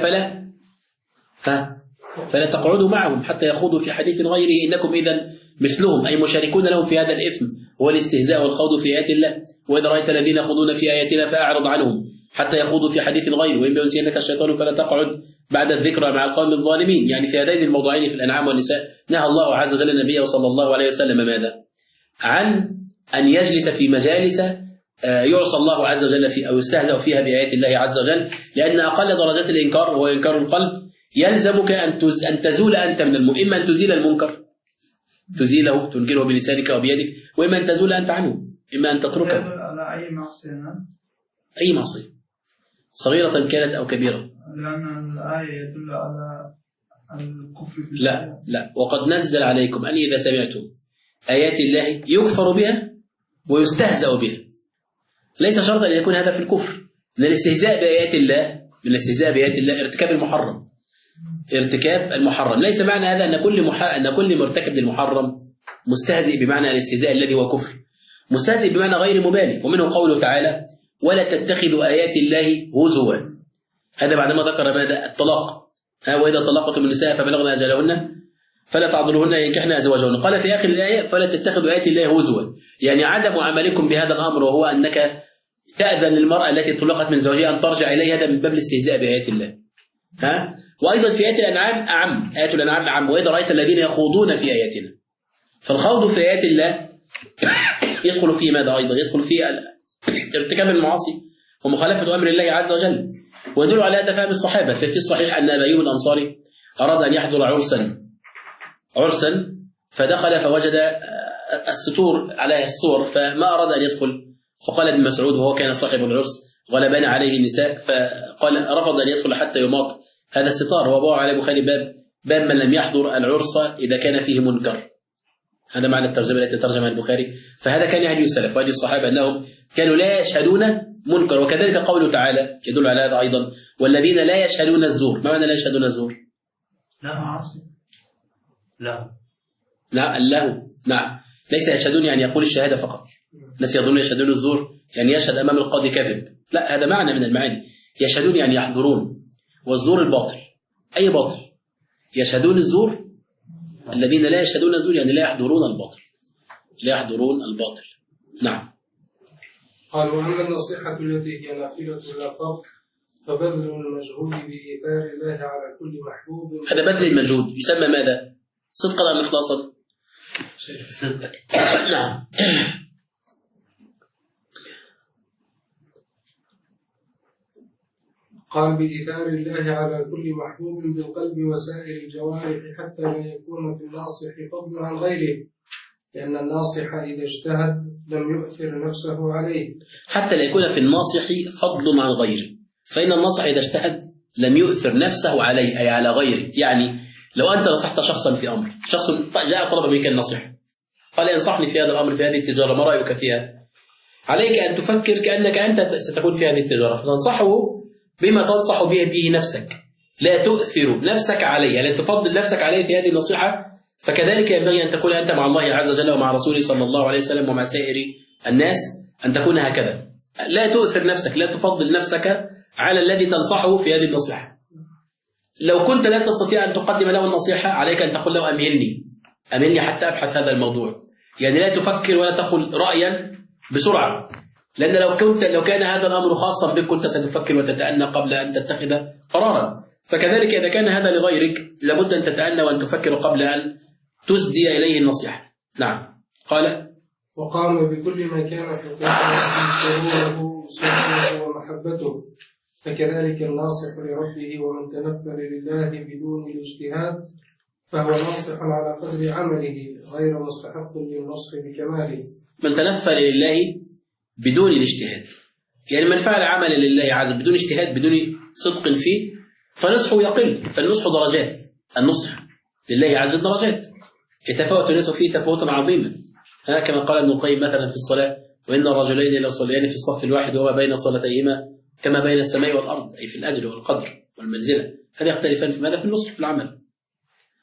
Speaker 2: فلا تقعدوا معهم حتى يخوضوا في حديث غيره إنكم إذا مثلهم، أي مشاركون لهم في هذا الإثم هو الاستهزاء والخوض في آيات الله. وإذا رأيت الذين يخوضون في آياتنا فأعرض عنهم حتى يخوضوا في حديث غيره وإما ينسينك الشيطان فلا تقعد بعد الذكرى مع القوم الظالمين. يعني في هذين الموضوعين في الأنعام والنساء نهى الله عز وجل النبي صلى الله عليه وسلم ماذا؟ عن أن يجلس في مجالس يعصى الله عز وجل في أو يستهزأ فيها بآيات الله عز وجل، لأن أقل درجات الإنكار وهو إنكار القلب يلزمك أن تزول أنت من إما أن تزيل المنكر تزيله تنكره بلسانك وبيدك، وإما أن تزول أنت عنه، إما أن تتركه.
Speaker 4: على أي معصية؟
Speaker 2: أي معصية صغيرة كانت أو كبيرة،
Speaker 4: لأن الآية يدل على الكفر بالله.
Speaker 2: لا وقد نزل عليكم أن إذا سمعتم آيات الله يكفر بها ويستهزأ بها. ليس شرطا أن يكون هذا في الكفر. من الاستهزاء بآيات الله ارتكاب المحرم. ليس معنى هذا أن كل مرتكب للمحرم مستهزئ بمعنى الاستهزاء الذي هو كفر. مستهزئ بمعنى غير مبالي، ومنه قوله تعالى: ولا تتخذوا آيات الله هزوا. هذا بعدما ذكر ماذا؟ الطلاق. وإذا طلقتم النساء فبلغن أجلهن فلا تعضلوهن أن ينكحن أزواجهن. قال في آخر الآية: فلا تتخذوا آيات الله هزوا، يعني عدم عملكم بهذا الأمر، وهو أنك تأذن للمرأة التي طلقت من زوجها أن ترجع إليه، هذا من باب الاستهزاء بآيات الله. وأيضا في آيات الأنعام أعم، آيات الأنعام أعم: وإذا رأيت الذين يخوضون في آياتنا. فالخوض في آيات الله يدخل فيه ماذا أيضا؟ يدخل فيه ارتكاب المعاصي ومخالفة أمر الله عز وجل. ويدل على هذا فهم الصحابة. ففي الصحيح أن أبا أيوب الأنصاري أراد أن يحضر عرسا فدخل فوجد الستور عليها الصور فما أراد أن يدخل، فقال ابن مسعود وهو كان صاحب العرس: غلبان عليه النساء، فقال رفض أن يدخل حتى يماط هذا الستار. وبوع على البخاري باب من لم يحضر العرس إذا كان فيه منكر. هذا معنى الترجمة التي ترجمها البخاري. فهذا كان هدي السلف وهدي الصحابة أنهم كانوا لا يشهدون منكر. وكذلك قوله تعالى يدل على هذا أيضا: والذين لا يشهدون الزور. ما معنى لا يشهدون الزور؟
Speaker 4: لا معصية.
Speaker 2: نعم ليس يشهدون يعني يقول الشهادة فقط. الناس يظنون يشهدون الزور يعني يشهد أمام القاضي كذب. لا، هذا معنى من المعاني. يشهدون يعني يحضرون. والزور الباطل، أي باطل. يشهدون الزور، الذين لا يشهدون الزور يعني لا يحضرون الباطل. نعم.
Speaker 5: قال: وأما النصيحة التي هي نافلة لا فرق فبذل المجهود بإيثار الله على كل محبوب.
Speaker 2: هذا بذل المجهود يسمى ماذا؟ صدقا أم إخلاصا؟
Speaker 1: صدق.
Speaker 5: نعم. قال: بإيثار الله على كل محبوب بالقلب وسائر الجوارح حتى لا يكون في الناصح فضل عن غيره، لأن الناصح إذا اجتهد لم يؤثر نفسه عليه.
Speaker 2: حتى لا يكون في الناصح فضل عن غيره، فإن الناصح إذا اجتهد لم يؤثر نفسه عليه أي على غيره. يعني لو أنت نصحت شخصا في أمر، شخص جاء طلب منك النصيحة قال: انصحني في هذا الأمر، في هذه التجارة، ما رأيك فيها؟ عليك أن تفكر كأنك أنت ستكون في هذه التجارة، فتنصحه بما تنصح به نفسك، لا تؤثر نفسك عليه، لا تفضل نفسك عليه في هذه النصيحة. فكذلك ينبغي أن تكون أنت مع الله عز وجل ومع رسوله صلى الله عليه وسلم ومع سائر الناس، أن تكون هكذا، لا تؤثر نفسك، لا تفضل نفسك على الذي تنصحه في هذه النصيحة. لو كنت لا تستطيع أن تقدم له النصيحة عليك أن تقول له: أمهلني حتى أبحث هذا الموضوع. يعني لا تفكر ولا تقول رأيا بسرعة، لأن لو كان هذا الأمر خاصا بك كنت ستفكر وتتأنى قبل أن تتخذ قرارا. فكذلك إذا كان هذا لغيرك لابد أن تتأنى وأن تفكر قبل أن تسدي إليه النصيحة. نعم. قال:
Speaker 5: وقام بكل ما كان في سروره سره ومحبته، فكذلك الناصح لربه ومن تنفل لله بدون الاجتهاد فهو ناصح على قدر عمله غير مستحق للنصح بكماله.
Speaker 2: من تنفل لله بدون الاجتهاد، يعني من فعل عملا لله عز وجل بدون اجتهاد بدون صدق فيه فنصحه يقل. فالنصح درجات، النصح لله عز وجل درجات يتفاوت الناس فيه تفاوتا عظيما. كما قال ابن القيم مثلا في الصلاة: وإن الرجلين لو صليان في الصف الواحد وما بين صلاتيهما كما بين السماء والأرض، أي في الأجر والقدر والمنزلة. هل يختلفان في ماذا؟ في النصح في العمل.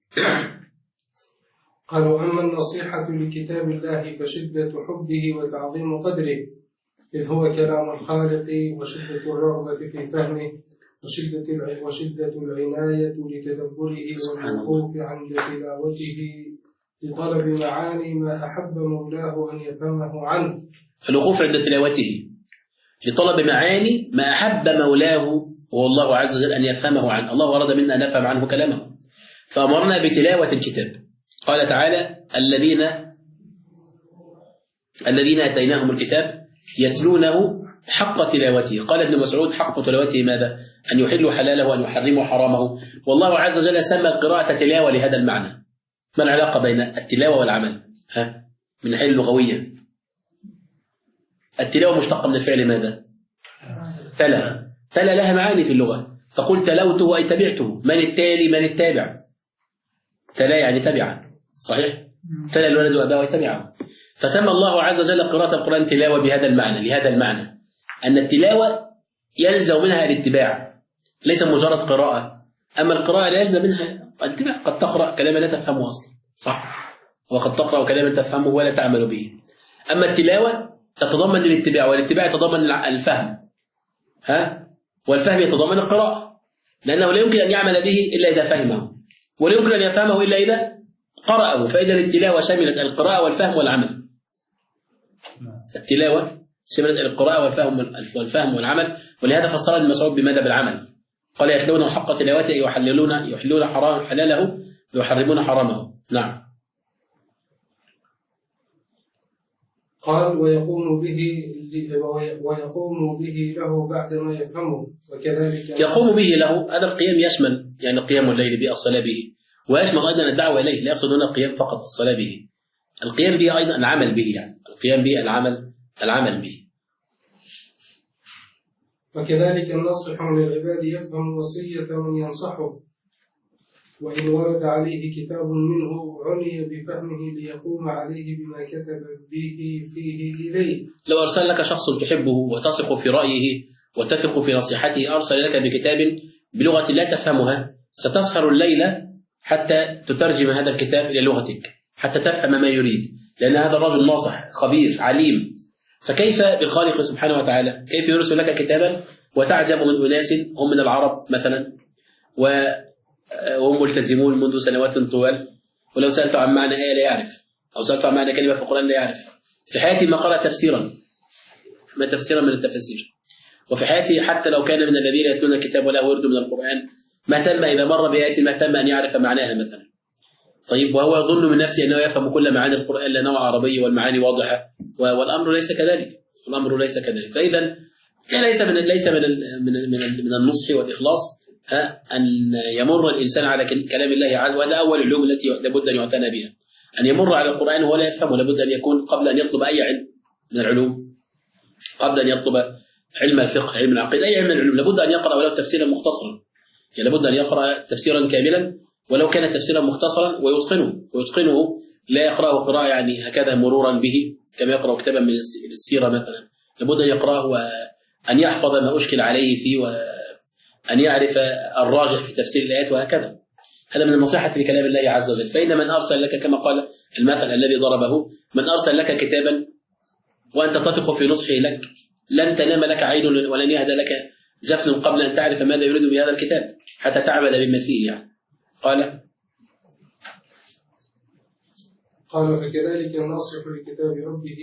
Speaker 5: قالوا أما النصيحة لكتاب الله فشدة حبه وتعظيم قدره، إذ هو كلام الخالق، وشدة الرغبة في فهمه، وشدة العناية لتدبره والوقوف عند تلاوته لطلب معاني ما أحب مولاه أن يفهمه عنه.
Speaker 2: الوقوف عند تلاوته لطلب معاني ما أحب مولاه والله عز وجل أن يفهمه عنه. الله أراد منا أن نفهم عنه كلامه، فأمرنا بتلاوة الكتاب. قال تعالى: الذين أتيناهم الكتاب يتلونه حق تلاوته. قال ابن مسعود: حق تلاوته ماذا؟ أن يحلوا حلاله وأن يحرموا حرامه. والله عز وجل سمى القراءة تلاوة لهذا المعنى. ما العلاقة بين التلاوة والعمل؟ من الناحية اللغوية، التلاوة مشتقة من الفعل ماذا؟ تلا. تلا لها معاني في اللغة. تقول تلوته أي تبعته. من التالي؟ من التابع. تلا يعني تبع، صحيح؟ تلا الولد وأباه وتبعه. فسمى الله عز وجل قراءة القرآن تلاوة بهذا المعنى، لهذا المعنى أن التلاوة يلزم منها الاتباع، ليس مجرد قراءة. أما القراءة لا يلزم منها الاتباع. قد تقرأ كلاما لا تفهمه أصلا، صح؟ وقد تقرأ كلاما تفهمه ولا تعمل به. أما التلاوة تتضمن الاتباع، والاتباع يتضمن الفهم، والفهم يتضمن القراءة، لأنه لا يمكن أن يعمل به إلا إذا فهمه، ولا يمكن أن يفهمه إلا إذا قرأه. فإذا التلاوة شملت القراءة والفهم والعمل. التلاوة شملت القراءة والفهم والعمل. ولهذا فسر ابن مسعود بماذا؟ بالعمل. قال: يتلونه حق تلاوته، يحلون حرام حلاله ويحرمون حرامه. نعم.
Speaker 5: قال: ويقوم به له بعدما يفهمه، وكذلك
Speaker 2: يقوم به له. هذا القيام يشمل يعني قيام الليل به، الصلاة به، ويشمل أيضا الدعوة إليه. لا يقصد هنا القيام فقط، الصلاة به. القيام به أيضا العمل به، يعني القيام به العمل به.
Speaker 5: وكذلك الناصح للعباد يفهم وصية من ينصحه، وإن ورد عليه كتاب منه عني بفهمه ليقوم عليه بما كتب به فيه إليه.
Speaker 2: لو أرسل لك شخص تحبه وتثق في رأيه وتثق في نصيحته، أرسل لك بكتاب بلغة لا تفهمها، ستسهر الليل حتى تترجم هذا الكتاب إلى لغتك، حتى تفهم ما يريد، لأن هذا الرجل ناصح خبير عليم. فكيف بالخالق سبحانه وتعالى؟ كيف يرسل لك كتابا وتعجب من أناس هم من العرب مثلا وهم ملتزمون منذ سنوات طوال، ولو سألت عن معنى آية لا يعرف، أو سألت عن معنى كلمة في القرآن لا يعرف. في حياتي ما قرأ تفسيرا، ما تفسيرا من التفاسير. وفي حياتي حتى لو كان من الذين يتلون الكتاب ولا ورد من القرآن، ما تم إذا مر بآية ما تم أن يعرف معناها مثلا. طيب، وهو يظن من نفسه أنه يفهم كل معاني القرآن لأنه عربي والمعاني واضحة، والأمر ليس كذلك. الأمر ليس كذلك. فإذا ليس من النصح والإخلاص أن يمر الإنسان على كلام الله عز وجل. وهذا أول العلوم التي لابد أن يعتنى بها، أن يمر على القرآن وهو لا يفهمه. لابد أن يكون قبل أن يطلب أي علم من العلوم، قبل أن يطلب علم الفقه، علم العقيدة، أي علم من العلوم، لابد أن يقرأ ولو تفسيرا مختصرا. يعني لابد أن يقرأ تفسيرا كاملا ولو كان تفسيرا مختصرا ويتقنه، لا يقرأه قراءة يعني هكذا مرورا به كما يقرأ كتابا من السيرة مثلا. لابد أن يقرأه وأن يحفظ ما أشكل عليه فيه، وأن يعرف الراجح في تفسير الآيات وهكذا. هذا من النصيحة لكلام الله عز وجل. فإن من أرسل لك كما قال المثل الذي ضربه: من أرسل لك كتابا وأنت تثق في نصحه لك، لن تنام لك عين ولن يهدى لك جفن قبل أن تعرف ماذا يريد بهذا الكتاب حتى تعمل بما فيه. يعني
Speaker 5: قال: فكذلك الناصح لكتاب ربه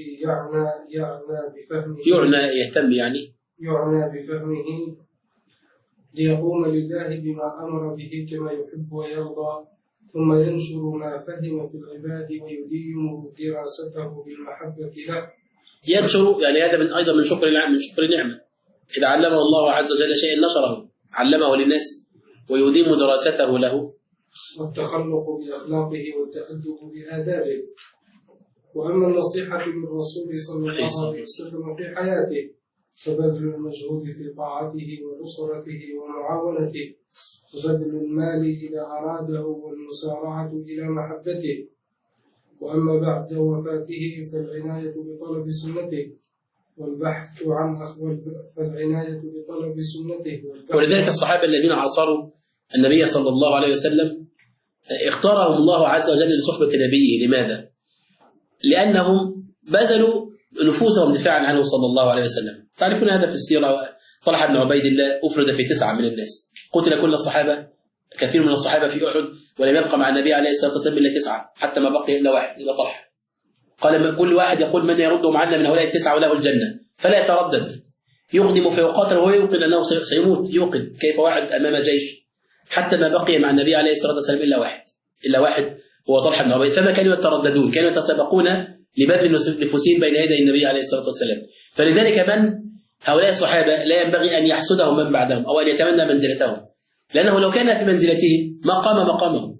Speaker 5: يعنى بفهمه ليقوم لله بما أمر به كما يحب ويرضى، ثم ينشر ما فهم في العباد ويديم دراسته بالمحبة له.
Speaker 2: ينشر يعني هذا أيضا من شكر النعمة. إذا علمه الله عز وجل شيئا نشره، علمه للناس، ويديم دراسته له،
Speaker 5: والتخلق بأخلاقه والتأدب بآدابه. وأما النصيحة للرسول صلى الله عليه وسلم في حياته فبذل المجهود في طاعته ونصرته ومعاونته، وبذل المال إذا أراده والمسارعة إلى محبته. وأما بعد وفاته فالعناية بطلب سنته والبحث عن فالعناية بطلب سنته.
Speaker 2: ولذلك الصحابة الذين عاصروا النبي صلى الله عليه وسلم اختارهم الله عز وجل لصحبة نبيه. لماذا؟ لأنهم بذلوا نفوسهم دفاعا عنه صلى الله عليه وسلم. تعرفون هذا في السيرة. طلحة بن عبيد الله أفرد في 9 من الناس، قتل كل الصحابة، كثير من الصحابة في أحد، ولم يبقى مع النبي عليه الصلاة والسلام إلا 9، حتى ما بقي إلا واحد، إلا طلحة. قال كل واحد يقول من يردهم عنا من هؤلاء 9 وله الجنة، فلا يتردد، يقدم فيقاتل وهو يوقن أنه سيموت، يوقن كيف واحد أمام جيش، حتى ما بقي مع النبي عليه الصلاة والسلام إلا واحد هو طلحة بن عبيد. فما كانوا يترددون، كانوا يتسابقون لبذل نفوسهم بين يدي النبي عليه الصلاة والسلام. فلذلك هؤلاء الصحابة لا ينبغي أن يحسدهم من بعدهم أو أن يتمنى منزلتهم، لأنه لو كان في منزلتهم ما قام مقامهم.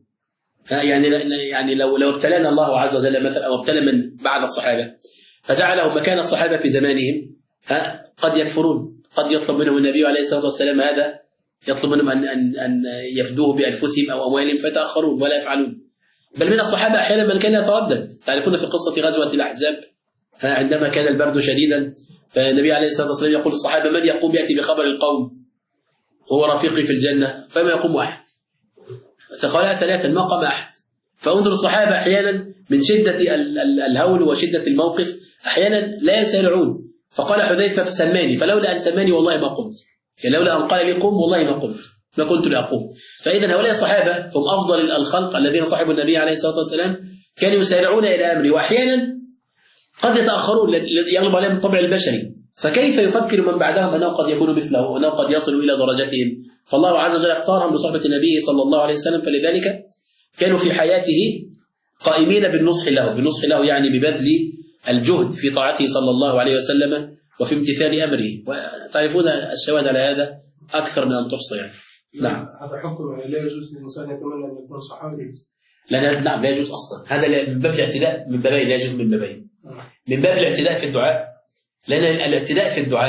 Speaker 2: يعني لو ابتلانا الله عز وجل مثلا أو ابتلى من بعد الصحابة فجعلهم مكان الصحابة في زمانهم، قد يكفرون، قد يطلب منهم النبي عليه الصلاة والسلام هذا، يطلب منهم أن يفدوه بأنفسهم أو أموالهم فيتأخرون ولا يفعلون. بل من الصحابة أحيانا من كان يتردد. تعرفون في قصة غزوة الأحزاب عندما كان البرد شديدا، فالنبي عليه الصلاة والسلام يقول للصحابة من يقوم يأتي بخبر القوم هو رفيقي في الجنة، فما يقوم أحد. فقالها 3 ما قام أحد. فانظر الصحابة أحيانا من شدة الهول وشدة الموقف أحيانا لا يسارعون. فقال حذيفة فسماني، فلولا أن سماني والله ما قمت، يعني لولا أن قال لي قم والله ما قمت، ما كنت لأقوم. فإذا هؤلاء الصحابة هم أفضل الخلق الذين صاحبوا النبي عليه الصلاة والسلام، كانوا يسارعون إلى أمره، وأحيانا قد يتأخرون، يغلب عليهم الطبع البشري. فكيف يفكر من بعدهم أنه قد يكون مثله وأنه قد يصلوا إلى درجتهم؟ فالله عز وجل اختارهم لصحبة النبي صلى الله عليه وسلم، فلذلك كانوا في حياته قائمين بالنصح له يعني ببذل الجهد في طاعته صلى الله عليه وسلم وفي امتثال أمره. وتعرفون الشواهد على هذا أكثر من أن تحصى يعني. نعم.
Speaker 5: هذا حكم لا يجوز للإنسان يتمنى أن يكون صحابي.
Speaker 2: نعم لا يجوز أصلا. هذا من باب الاعتداء، من بابين، لا يجوز من بابين. من باب الاعتداء في الدعاء، لأن الاعتداء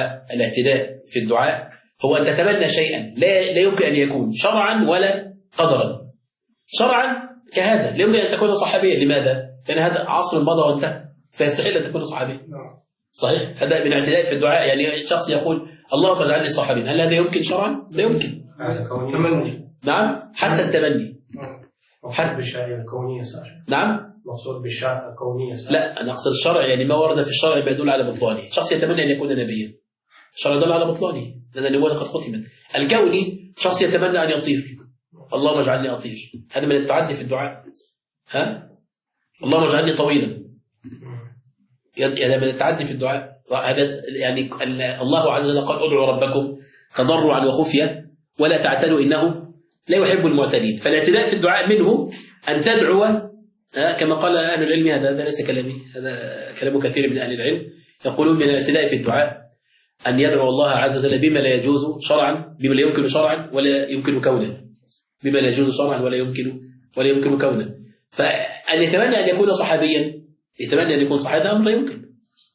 Speaker 2: في الدعاء هو أن تتمنى شيئا لا يمكن أن يكون شرعا ولا قدرا. شرعا كهذا لا يمكن أن تكون صحابيا. لماذا؟ لأن هذا عصر مضى وانتهى، فيستحيل أن تكون صحابيا. صحيح؟ هذا من الاعتداء في الدعاء. يعني شخص يقول اللهم اجعلني صحابيا، هل هذا يمكن شرعا؟ لا يمكن. نعم، حتى التمني.
Speaker 3: حتى بالشريعة الكونية ساشا.
Speaker 2: نعم،
Speaker 3: مقصود بالشريعة الكونية ساشا.
Speaker 2: لا، أنا أقصد الشرع، يعني ما ورد في الشرع ما يدل على بطلانه. شخص يتمنى أن يكون نبيا، الشرع يدل على بطلانه، لأن النبوة قد ختمت. الكوني شخص يتمنى أن يطير، اللهم اجعلني أطير، هذا من التعدي في الدعاء. اللهم اجعلني طويلا، هذا من التعدي في الدعاء. هذا يعني الله عز وجل قال ادعوا ربكم تضرعا وخفية ولا تعتدوا إنه لا يحب المعتدين. فالاعتداء في الدعاء منه أن تدعو كما قال أهل العلم، هذا ليس كلامي، هذا كلام كثير من أهل العلم، يقولون من الاعتداء في الدعاء أن يدعو الله عز وجل بما لا يجوز شرعا، بما لا يمكن شرعا ولا يمكن كونا، بما لا يجوز شرعا ولا يمكن كونا. فأن يتمنى أن يكون صحابيا، يتمنى أن يكون صحابيا، أمر لا يمكن.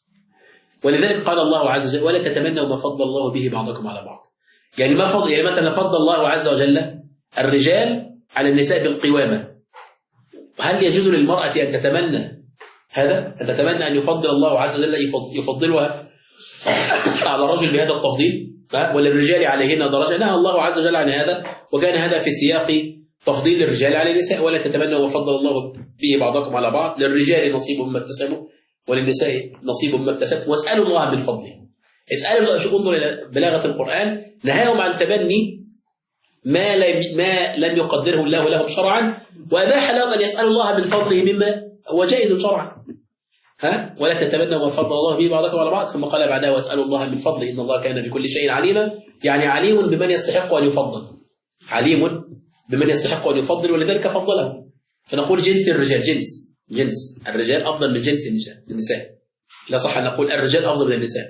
Speaker 2: ولذلك قال الله عز وجل ولا تتمنوا ما فضل الله به بعضكم على بعض. يعني ما فضل، يعني مثلا فضل الله عز وجل الرجال على النساء بالقوامة. هل يجوز للمرأة أن تتمنى هذا؟ أن تتمنى أن يفضل الله عز وجل يفضلها على الرجل بهذا التفضيل، وللرجال عليهن درجة؟ نهى الله عز وجل عن هذا، وكان هذا في سياق تفضيل الرجال على النساء. ولا تتمنوا ما فضل الله به بعضكم على بعض، للرجال نصيب مما اكتسبوا وللنساء نصيب مما اكتسبوا واسألوا الله من فضله. اسألوا الله. شوف، انظر إلى بلاغة القرآن، نهاهم عن تبني ما لم يقدره الله لهم شرعا، وأباح لهم أن يسألوا الله من فضله مما هو جائز شرعا. ولا تتمنوا ما فضل الله به بعضكم على بعض، ثم قال بعدها واسألوا الله من فضله إن الله كان بكل شيء عليما. يعني عليم بمن يستحق أن يفضل، عليم بمن يستحق أن يفضل، ولذلك فضله. فنقول جنس الرجال، جنس الرجال أفضل من جنس النساء. لا صح أن نقول الرجال أفضل من النساء،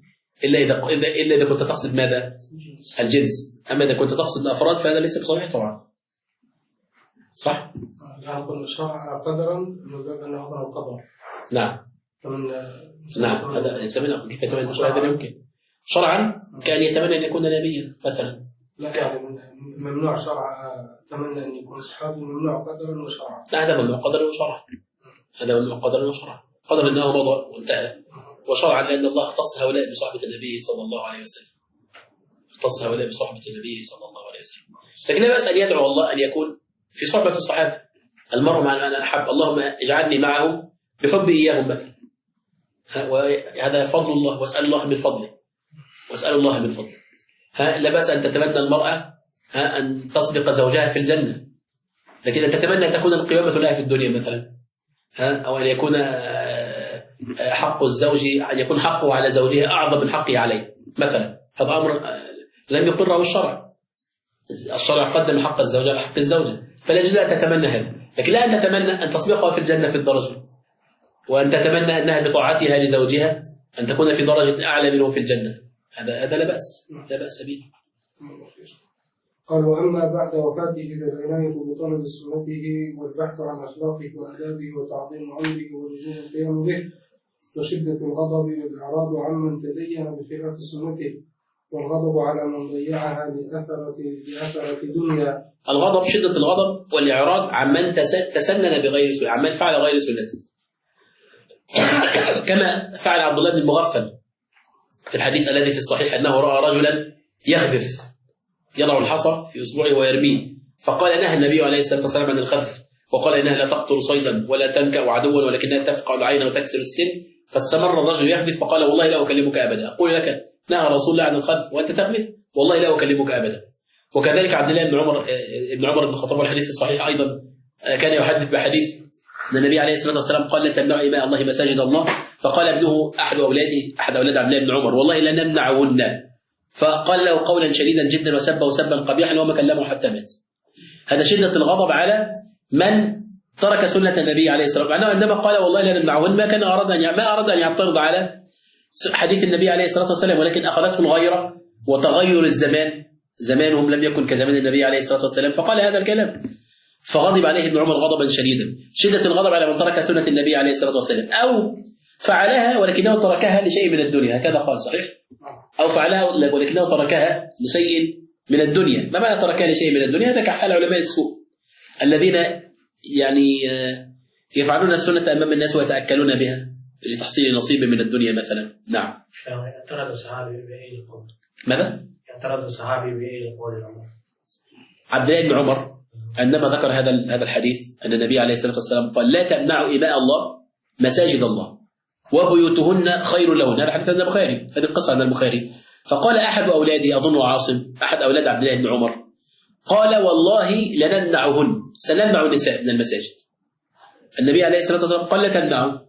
Speaker 2: إلا إذا كنت تقصد ماذا؟ الجنس. أما إذا كنت تقصد الأفراد فهذا ليس بصحيح طبعا. صح؟
Speaker 5: لا أقول الشرع قدرا من باب أنه أمر القدر.
Speaker 2: نعم. نعم، هذا يتمنى كيف يتمنى هذا يمكن شرعا، كان يتمنى أن يكون نبيا مثلا.
Speaker 5: لا يعني ممنوع شرعا تمنى أن يكون صحابي، ممنوع قدرا وشرعا.
Speaker 2: لا، هذا ممنوع قدرا وشرعا، هذا ممنوع قدرا وشرعا. قدر أنه مضى وانتهى، وشرعا لأن الله اختص هؤلاء بصحبة النبي صلى الله عليه وسلم، اختص هؤلاء بصحبة النبي صلى الله عليه وسلم. لكن لا بأس أن يدعو الله أن يكون في صحبة الصحابة، المرء مع من أحب، اللهم اجعلني معهم بحب إياهم مثلا. وهذا فضل الله، واسأل الله من فضله، واسأل الله من فضله. لا بأس أن تتمنى المرأة أن تسبق زوجها في الجنة، لكن أن تتمنى أن تكون القيامة لها في الدنيا مثلا، أو أن يكون حق الزوج، أن يكون حقه على زوجها أعظم من حقه عليه مثلا، هذا أمر لم يقره الشرع. الشرع قدم حق الزوجة على حق الزوجة، فلا يجوز أن تتمنى هذا، لكن لا أن تتمنى أن تسبقها في الجنة في الدرجة، وأن تتمنى أنها بطاعتها لزوجها أن تكون في درجة أعلى منه في الجنة، هذا لا بأس، لا بأس به.
Speaker 5: قال: وأما بعد وفاته فالعناية بطلب سنته والبحث عن أخلاقه وآدابه وتعظيم أمره ولزوم القيام به، وشدة الغضب والإعراض عمن تدين بخلاف سنته، والغضب على من ضيعها لأثرة دنيا.
Speaker 2: الغضب، شدة الغضب والإعراض عمن تسنن بغير سنته، عمن فعل غير سنته، كما فعل عبد الله بن المغفل في الحديث الذي في الصحيح أنه رأى رجلا يخذف، يضع الحصى في أصبعه ويرميه، فقال: نهى النبي عليه الصلاة والسلام عن الخذف، وقال: إنها لا تقتل صيدا ولا تنكأ عدوا ولكنها تفقع العين وتكسر السن. فاستمر الرجل يخذف فقال: والله لا أكلمك أبدا. أقول لك نهى رسول الله عن الخذف وأنت تخذف، والله لا أكلمك أبدا. وكذلك عبد الله بن عمر بن الخطاب، والحديث الصحيح أيضا كان يحدث بحديث أن النبي عليه الصلاة والسلام قال: لا تمنعوا إماء الله مساجد الله. فقال ابنه أحد أولاد عبد الله بن عمر: والله لا نمنعهن. فقال له قولا شديدا جدا وسبه سبا قبيحا وما كلمه حتى مات. هذا شدة الغضب على من ترك سنة النبي عليه الصلاة والسلام، عندما قال والله لا نمنعهن ما أراد أن يعترض على حديث النبي عليه الصلاة والسلام، ولكن أخذته الغيرة وتغير الزمان، زمانهم لم يكن كزمان النبي عليه الصلاة والسلام، فقال هذا الكلام. فغضب عليه ابن عمر غضبا شديدا، شدة الغضب على من ترك سنة النبي عليه الصلاة والسلام، أو فعلها ولكنه تركها لشيء من الدنيا، هكذا قال صحيح، أو فعلها ولكنه تركها لشيء من الدنيا. ما معنى تركها لشيء من الدنيا؟ هذا كحال علماء السوء الذين يعني يفعلون السنة أمام الناس ويتأكلون بها لتحصيل نصيب من الدنيا مثلا. نعم.
Speaker 3: اعترض الصحابي بأي قول؟
Speaker 2: ماذا؟
Speaker 3: اعترض الصحابي بأي قول العمر؟
Speaker 2: عبد الله بن عمر عندما ذكر هذا الحديث أن النبي عليه الصلاة والسلام قال: لا تمنعوا إماء الله مساجد الله وبيوتهن خير لهن. هذا حديث البخاري، هذه القصة عند البخاري. فقال أحد أولاده، أظن عاصم، أحد أولاد عبد الله بن عمر، قال: والله لنمنعهن، سنمنع النساء من المساجد. النبي عليه الصلاة والسلام قال: لا تمنعوا.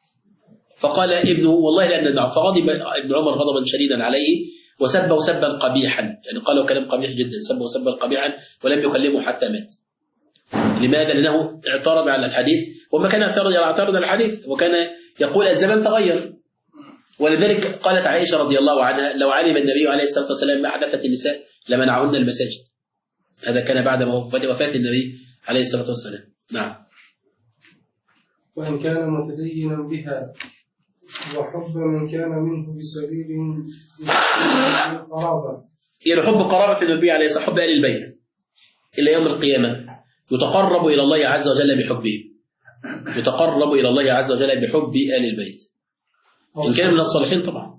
Speaker 2: فقال ابنه: والله لا نمنعه. فغضب ابن عمر غضبا شديدا عليه وسبه سبا قبيحا، يعني قال كلام قبيح جدا، سبه سبا قبيحا ولم يكلمه حتى مات. لماذا؟ لأنه اعترض على الحديث، وما كان اعترض على الحديث، وكان يقول الزمان تغير. ولذلك قالت عائشة رضي الله عنها: لو علم النبي عليه الصلاة والسلام ما أحدثت النساء لمنعهن المساجد. هذا كان بعد وفاة النبي عليه الصلاة والسلام. نعم.
Speaker 5: وإن كان متدينا بها، وحب من كان منه بسبيل القرابة،
Speaker 2: يعني حب قرابة النبي عليه الصلاة والسلام، حب آل البيت إلى يوم القيامة، يتقرب إلى الله عز وجل بحبه، يتقرب إلى الله عز وجل بحب آل البيت إن كان من الصالحين طبعا.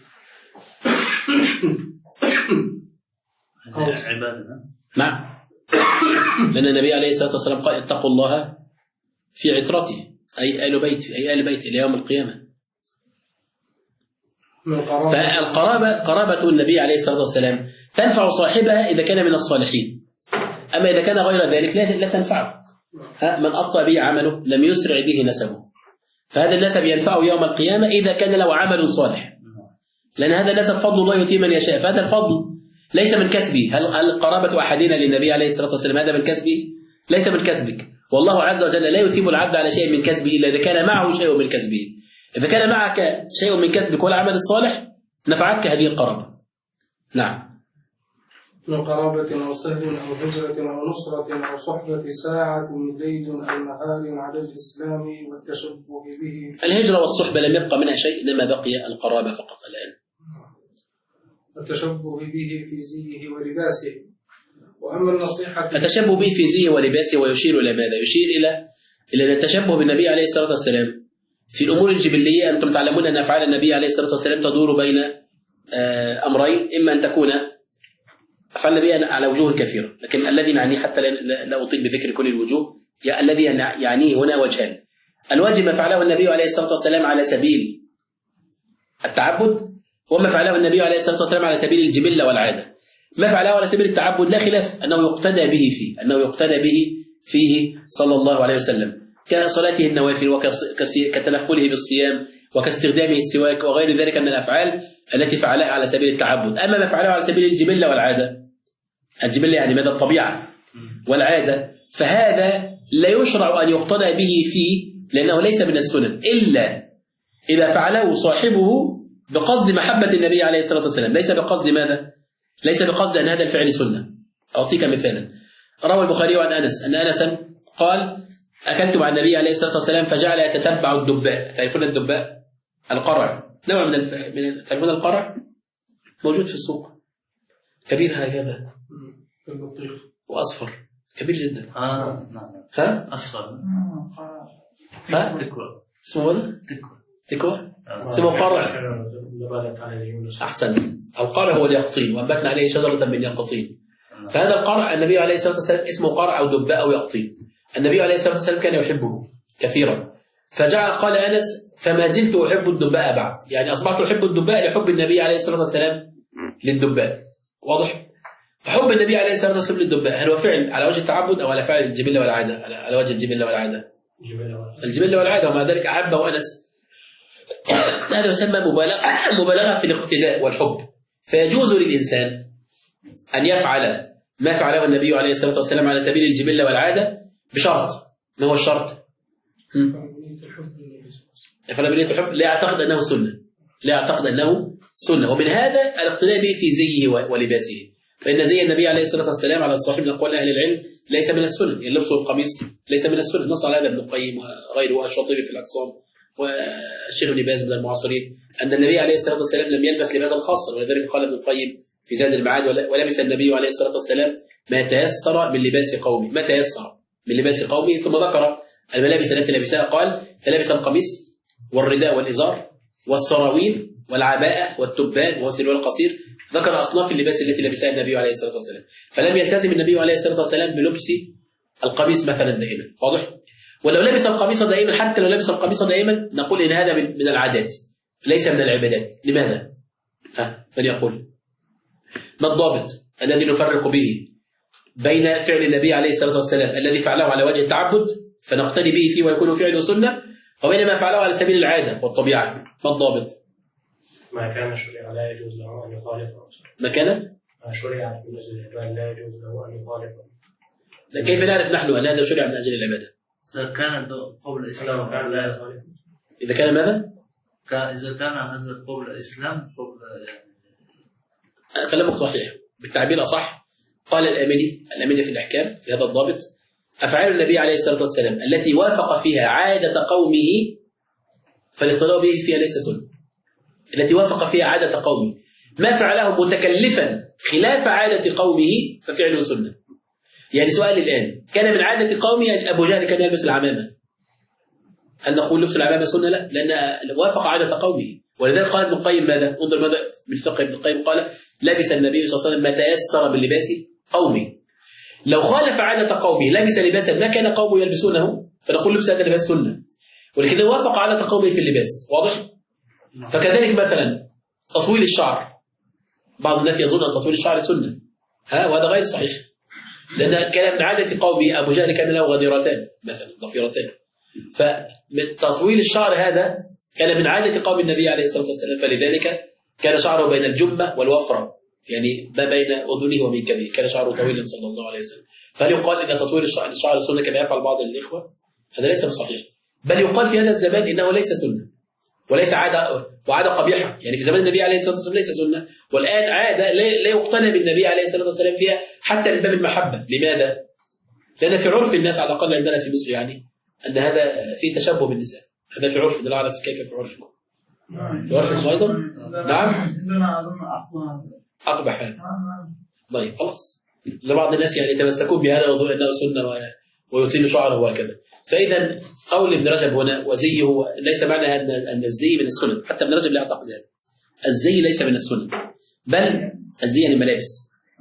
Speaker 2: نعم. لأن النبي عليه الصلاة والسلام قال: اتقوا الله في عترته، أي آل بيت إلى يوم القيامة. فالقرابة، قرابة النبي عليه الصلاة والسلام تنفع صاحبها إذا كان من الصالحين، أما إذا كان غير ذلك لا تنفعه. من أبطأ به عمله لم يسرع به نسبه، فهذا النسب ينفعه يوم القيامة إذا كان له عمل صالح، لأن هذا النسب فضل الله يؤتيه من يشاء، فهذا الفضل ليس من كسبه. هل قرابة أحدنا للنبي عليه الصلاة والسلام هذا من كسبه؟ ليس من كسبك، والله عز وجل لا يثيب العبد على شيء من كسبه إلا إذا كان معه شيء من كسبه. إذا كان معك شيء من كسبك والعمل الصالح نفعتك هذه القرابة. نعم.
Speaker 5: من قرابة أو سهل أو هجرة أو نصرة أو صحبة ساعة من ليل أو نهار على الإسلام والتشبه به.
Speaker 2: الهجرة والصحبة لم يبقى منها شيء، إنما بقي القرابة فقط الآن.
Speaker 5: التشبه به في زيه ولباسه. وأما النصيحة،
Speaker 2: التشبه به في زيه ولباسه، ويشير إلى ماذا؟ يشير إلى التشبه بالنبي عليه الصلاة والسلام في الأمور الجبلية. أنتم تعلمون أن أفعال النبي عليه الصلاة والسلام تدور بين أمرين: إما أن تكون أفعال النبي على وجوه كثيرة، لكن الذي نعنيه حتى لا أطيل بذكر كل الوجوه، الذي يعنيه هنا وجهان. الواجب ما فعله النبي عليه الصلاة والسلام على سبيل التعبد، وما فعله النبي عليه الصلاة والسلام على سبيل الجبلة والعادة. ما فعله على سبيل التعبد لا خلاف أنه يقتدى به فيه، فيه صلى الله عليه وسلم، كصلاته النوافل وكتنفله بالصيام وكاستخدامه السواك وغير ذلك من الأفعال التي فعلها على سبيل التعبد. أما ما فعله على سبيل الجبلة والعادة، الجبلة يعني ماذا؟ الطبيعة، والعادة، فهذا لا يشرع أن يقتدى به فيه، لأنه ليس من السنن إلا إذا فعله صاحبه بقصد محبة النبي عليه الصلاة والسلام، ليس بقصد ماذا؟ ليس بقصد أن هذا الفعل سنة. أعطيك مثالا. روى البخاري عن أنس أن أنسا قال: أكلت مع النبي عليه الصلاة والسلام فجعل يتتبع الدباء. تعرفون الدباء؟ القرع، نوع من تعرفون القرع؟ موجود في السوق، كبير هكذا وأصفر، كبير جدا.
Speaker 6: نعم.
Speaker 2: ها؟
Speaker 6: أصفر.
Speaker 2: ها؟
Speaker 6: تكوى.
Speaker 2: اسمه ماذا؟ تكوى. اسمه قرع. أحسن. القرع هو اليقطين، وأنبتنا عليه شجرة من يقطين. فهذا القرع النبي عليه الصلاة والسلام اسمه قرع أو دباء أو يقطين. النبي عليه الصلاة والسلام كان يحبه كثيرا، قال أنس: فما زلت أحب الدباء بعد، يعني أصبحت أحب الدباء لحب النبي عليه الصلاة والسلام للدباء. واضح؟ فحب النبي عليه الصلاة والسلام للدباء هل هو فعل على وجه التعبد أو على فعل الجبلة والعادة؟ على وجه الجبلة والعادة. الجبلة والعادة، ومع ذلك أحبه أنس. هذا يسمى مبالغة في الاقتداء والحب. فيجوز للإنسان أن يفعل ما فعله النبي عليه الصلاة والسلام على سبيل الجبلة والعادة بشرط. ما هو الشرط؟ يفعل بنية الحب، لا يعتقد أنه سنة. ومن هذا الاقتداء به في زيه ولباسه، فإن زي النبي عليه الصلاة والسلام على الصحيح من أقوال أهل العلم ليس من السنن. اللبس والقميص ليس من السنن، نص على هذا ابن القيم وغيره والشاطبي في الاعتصام والشيخ ابن باز من المعاصرين، أن النبي عليه الصلاة والسلام لم يلبس لباسا خاصا، ولذلك قال ابن القيم في زاد المعاد: ولبس النبي عليه الصلاة والسلام ما تيسر من لباس قومه، ثم ذكر الملابس التي لبسها، قال: فلبس القميص والرداء والإزار والسراويل والعباءة والتبان والسروال القصير. ذكر أصناف اللباس التي لبسها النبي عليه الصلاة والسلام، فلم يلتزم النبي عليه الصلاة والسلام بلبس القميص مثلا دائما. واضح؟ ولو لبس القميص دائما، حتى لو لبس القميص دائما، نقول إن هذا من العادات ليس من العبادات. لماذا؟ من يقول؟ ما الضابط الذي نفرق به بين فعل النبي عليه الصلاة والسلام الذي فعله على وجه التعبد فنقتدي به فيه ويكون فعله سنة، وبين ما فعله على سبيل العادة والطبيعة؟ ما الضابط؟
Speaker 3: ما كان شرع لا يجوز له أن يخالفه.
Speaker 2: ما كان؟
Speaker 3: ما شرع من أجل العبادة لا يجوز له أن يخالفه.
Speaker 2: كيف نعرف نحن أن هذا شرع من أجل العبادة؟
Speaker 6: إذا كان قبل الإسلام
Speaker 3: كان لا يخالفه.
Speaker 2: إذا كان ماذا؟
Speaker 6: إذا كان هذا قبل الإسلام
Speaker 2: كلامك صحيح. بالتعبير أصح قال الأميني في الأحكام في هذا الضابط: أفعال النبي عليه الصلاة والسلام التي وافق فيها عادة قومه فالاقتداء به فيها ليس سنة. التي وافق فيها عادة قومه، ما فعله متكلفا خلاف عادة قومه ففعله سنة. يعني سؤال الآن: كان من عادة قومه أن أبو جهل كان يلبس العمامة، هل نقول لبس العمامة سنة؟ لا، لأن وافق عادة قومه. ولذلك قال ابن القيم ماذا؟ انظر ماذا من فقه ابن القيم قال: لبس النبي صلى الله عليه وسلم ما تيسر من لباس قومه. لو خالف عادة قومه لبس لباسا ما كان قومه يلبسونه فنقول لبس هذا اللباس سنة، ولكن وافق عادة قومه في اللباس. واضح؟ فكذلك مثلا تطويل الشعر، بعض الناس يظن أن تطويل الشعر سنة، وهذا غير صحيح، لأن كان من عادة قومه أبو جهل كان له غديرتان مثلا ضفيرتان، فتطويل الشعر هذا كان من عادة قوم النبي عليه الصلاة والسلام، فلذلك كان شعره بين الجمة والوفرة، يعني ما بين أذنه ومنكبه كان شعره طويلا صلى الله عليه وسلم. فهل يقال إن تطويل الشعر سنة كما يفعل بعض الإخوة؟ هذا ليس بصحيح، بل يقال في هذا الزمان إنه ليس سنة وليس عادة، وعادة قبيحة. يعني في زمان النبي عليه الصلاة والسلام ليس سنة، والآن عادة لا يقتنى بالنبي عليه الصلاة والسلام فيها حتى من باب المحبة. لماذا؟ لأن في عرف الناس على الأقل عندنا في مصر يعني أن هذا فيه تشبه بالنساء. هذا في عرف، لا أعرف كيف في عرفكم. في عرفكم أيضا؟ نعم؟
Speaker 7: عندنا أظن
Speaker 2: أقبح هذا. طيب خلاص، لبعض الناس يعني يتمسكون بهذا ويظنون أنه سنة ويطيل شعره وهكذا. فإذا قول ابن رجب هنا وزيه ليس معنى أن الزي من السنن، حتى ابن رجب لا يعتقد هذا. الزي ليس من السنن، بل الزي يعني الملابس،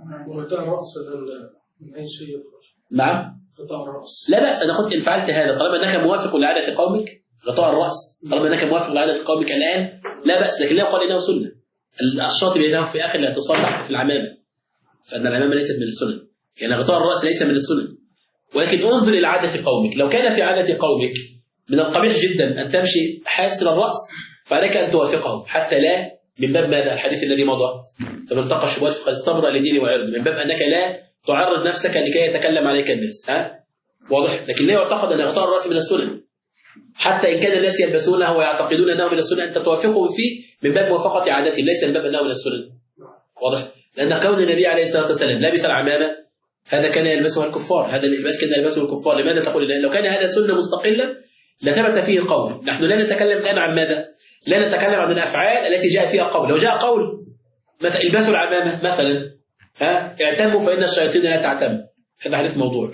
Speaker 5: وغطاء الرأس ده من أي شيء يدخل.
Speaker 2: نعم.
Speaker 5: غطاء الرأس.
Speaker 2: لا بأس، أنا قلت إن فعلت هذا طالما أنك موافق لعادة قومك، غطاء الرأس طالما أنك موافق لعادة قومك الآن لا بأس، لكن لا يقال إنه سنة. الشاطبي يذهب في آخر الاعتصام في العمامة، فإن العمامة ليست من السنن، يعني غطاء الرأس ليس من السنن، ولكن انظر إلى عادة قومك. لو كان في عادة قومك من القبيح جدا أن تمشي حاسر الرأس فعليك أن توافقه، حتى لا من باب ماذا؟ الحديث الذي مضى، فمن اتقى الشبهات فقد استبرأ لدينه وعرضه، من باب أنك لا تعرض نفسك لكي يتكلم عليك الناس. واضح؟ لكن لا يعتقد أن غطاء الرأس من السنن، حتى إن كان الناس يلبسونه ويعتقدون أنه من السنن أنت توافقهم فيه من باب موافقة عادتهم، ليس من باب أنه من السنن. واضح؟ لأن كون النبي عليه الصلاة والسلام لابس العمامة هذا كان يلبسها الكفار، هذا اللباس كان يلبسه الكفار. لماذا تقول لو كان هذا سنة مستقلة لثبت فيه قول؟ نحن لا نتكلم الآن عن ماذا؟ لا نتكلم عن الأفعال التي جاء فيها قول. لو جاء قول مثلا البسوا العمامة مثلا، اعتموا فإن الشياطين لا تعتم، هذا حديث موضوع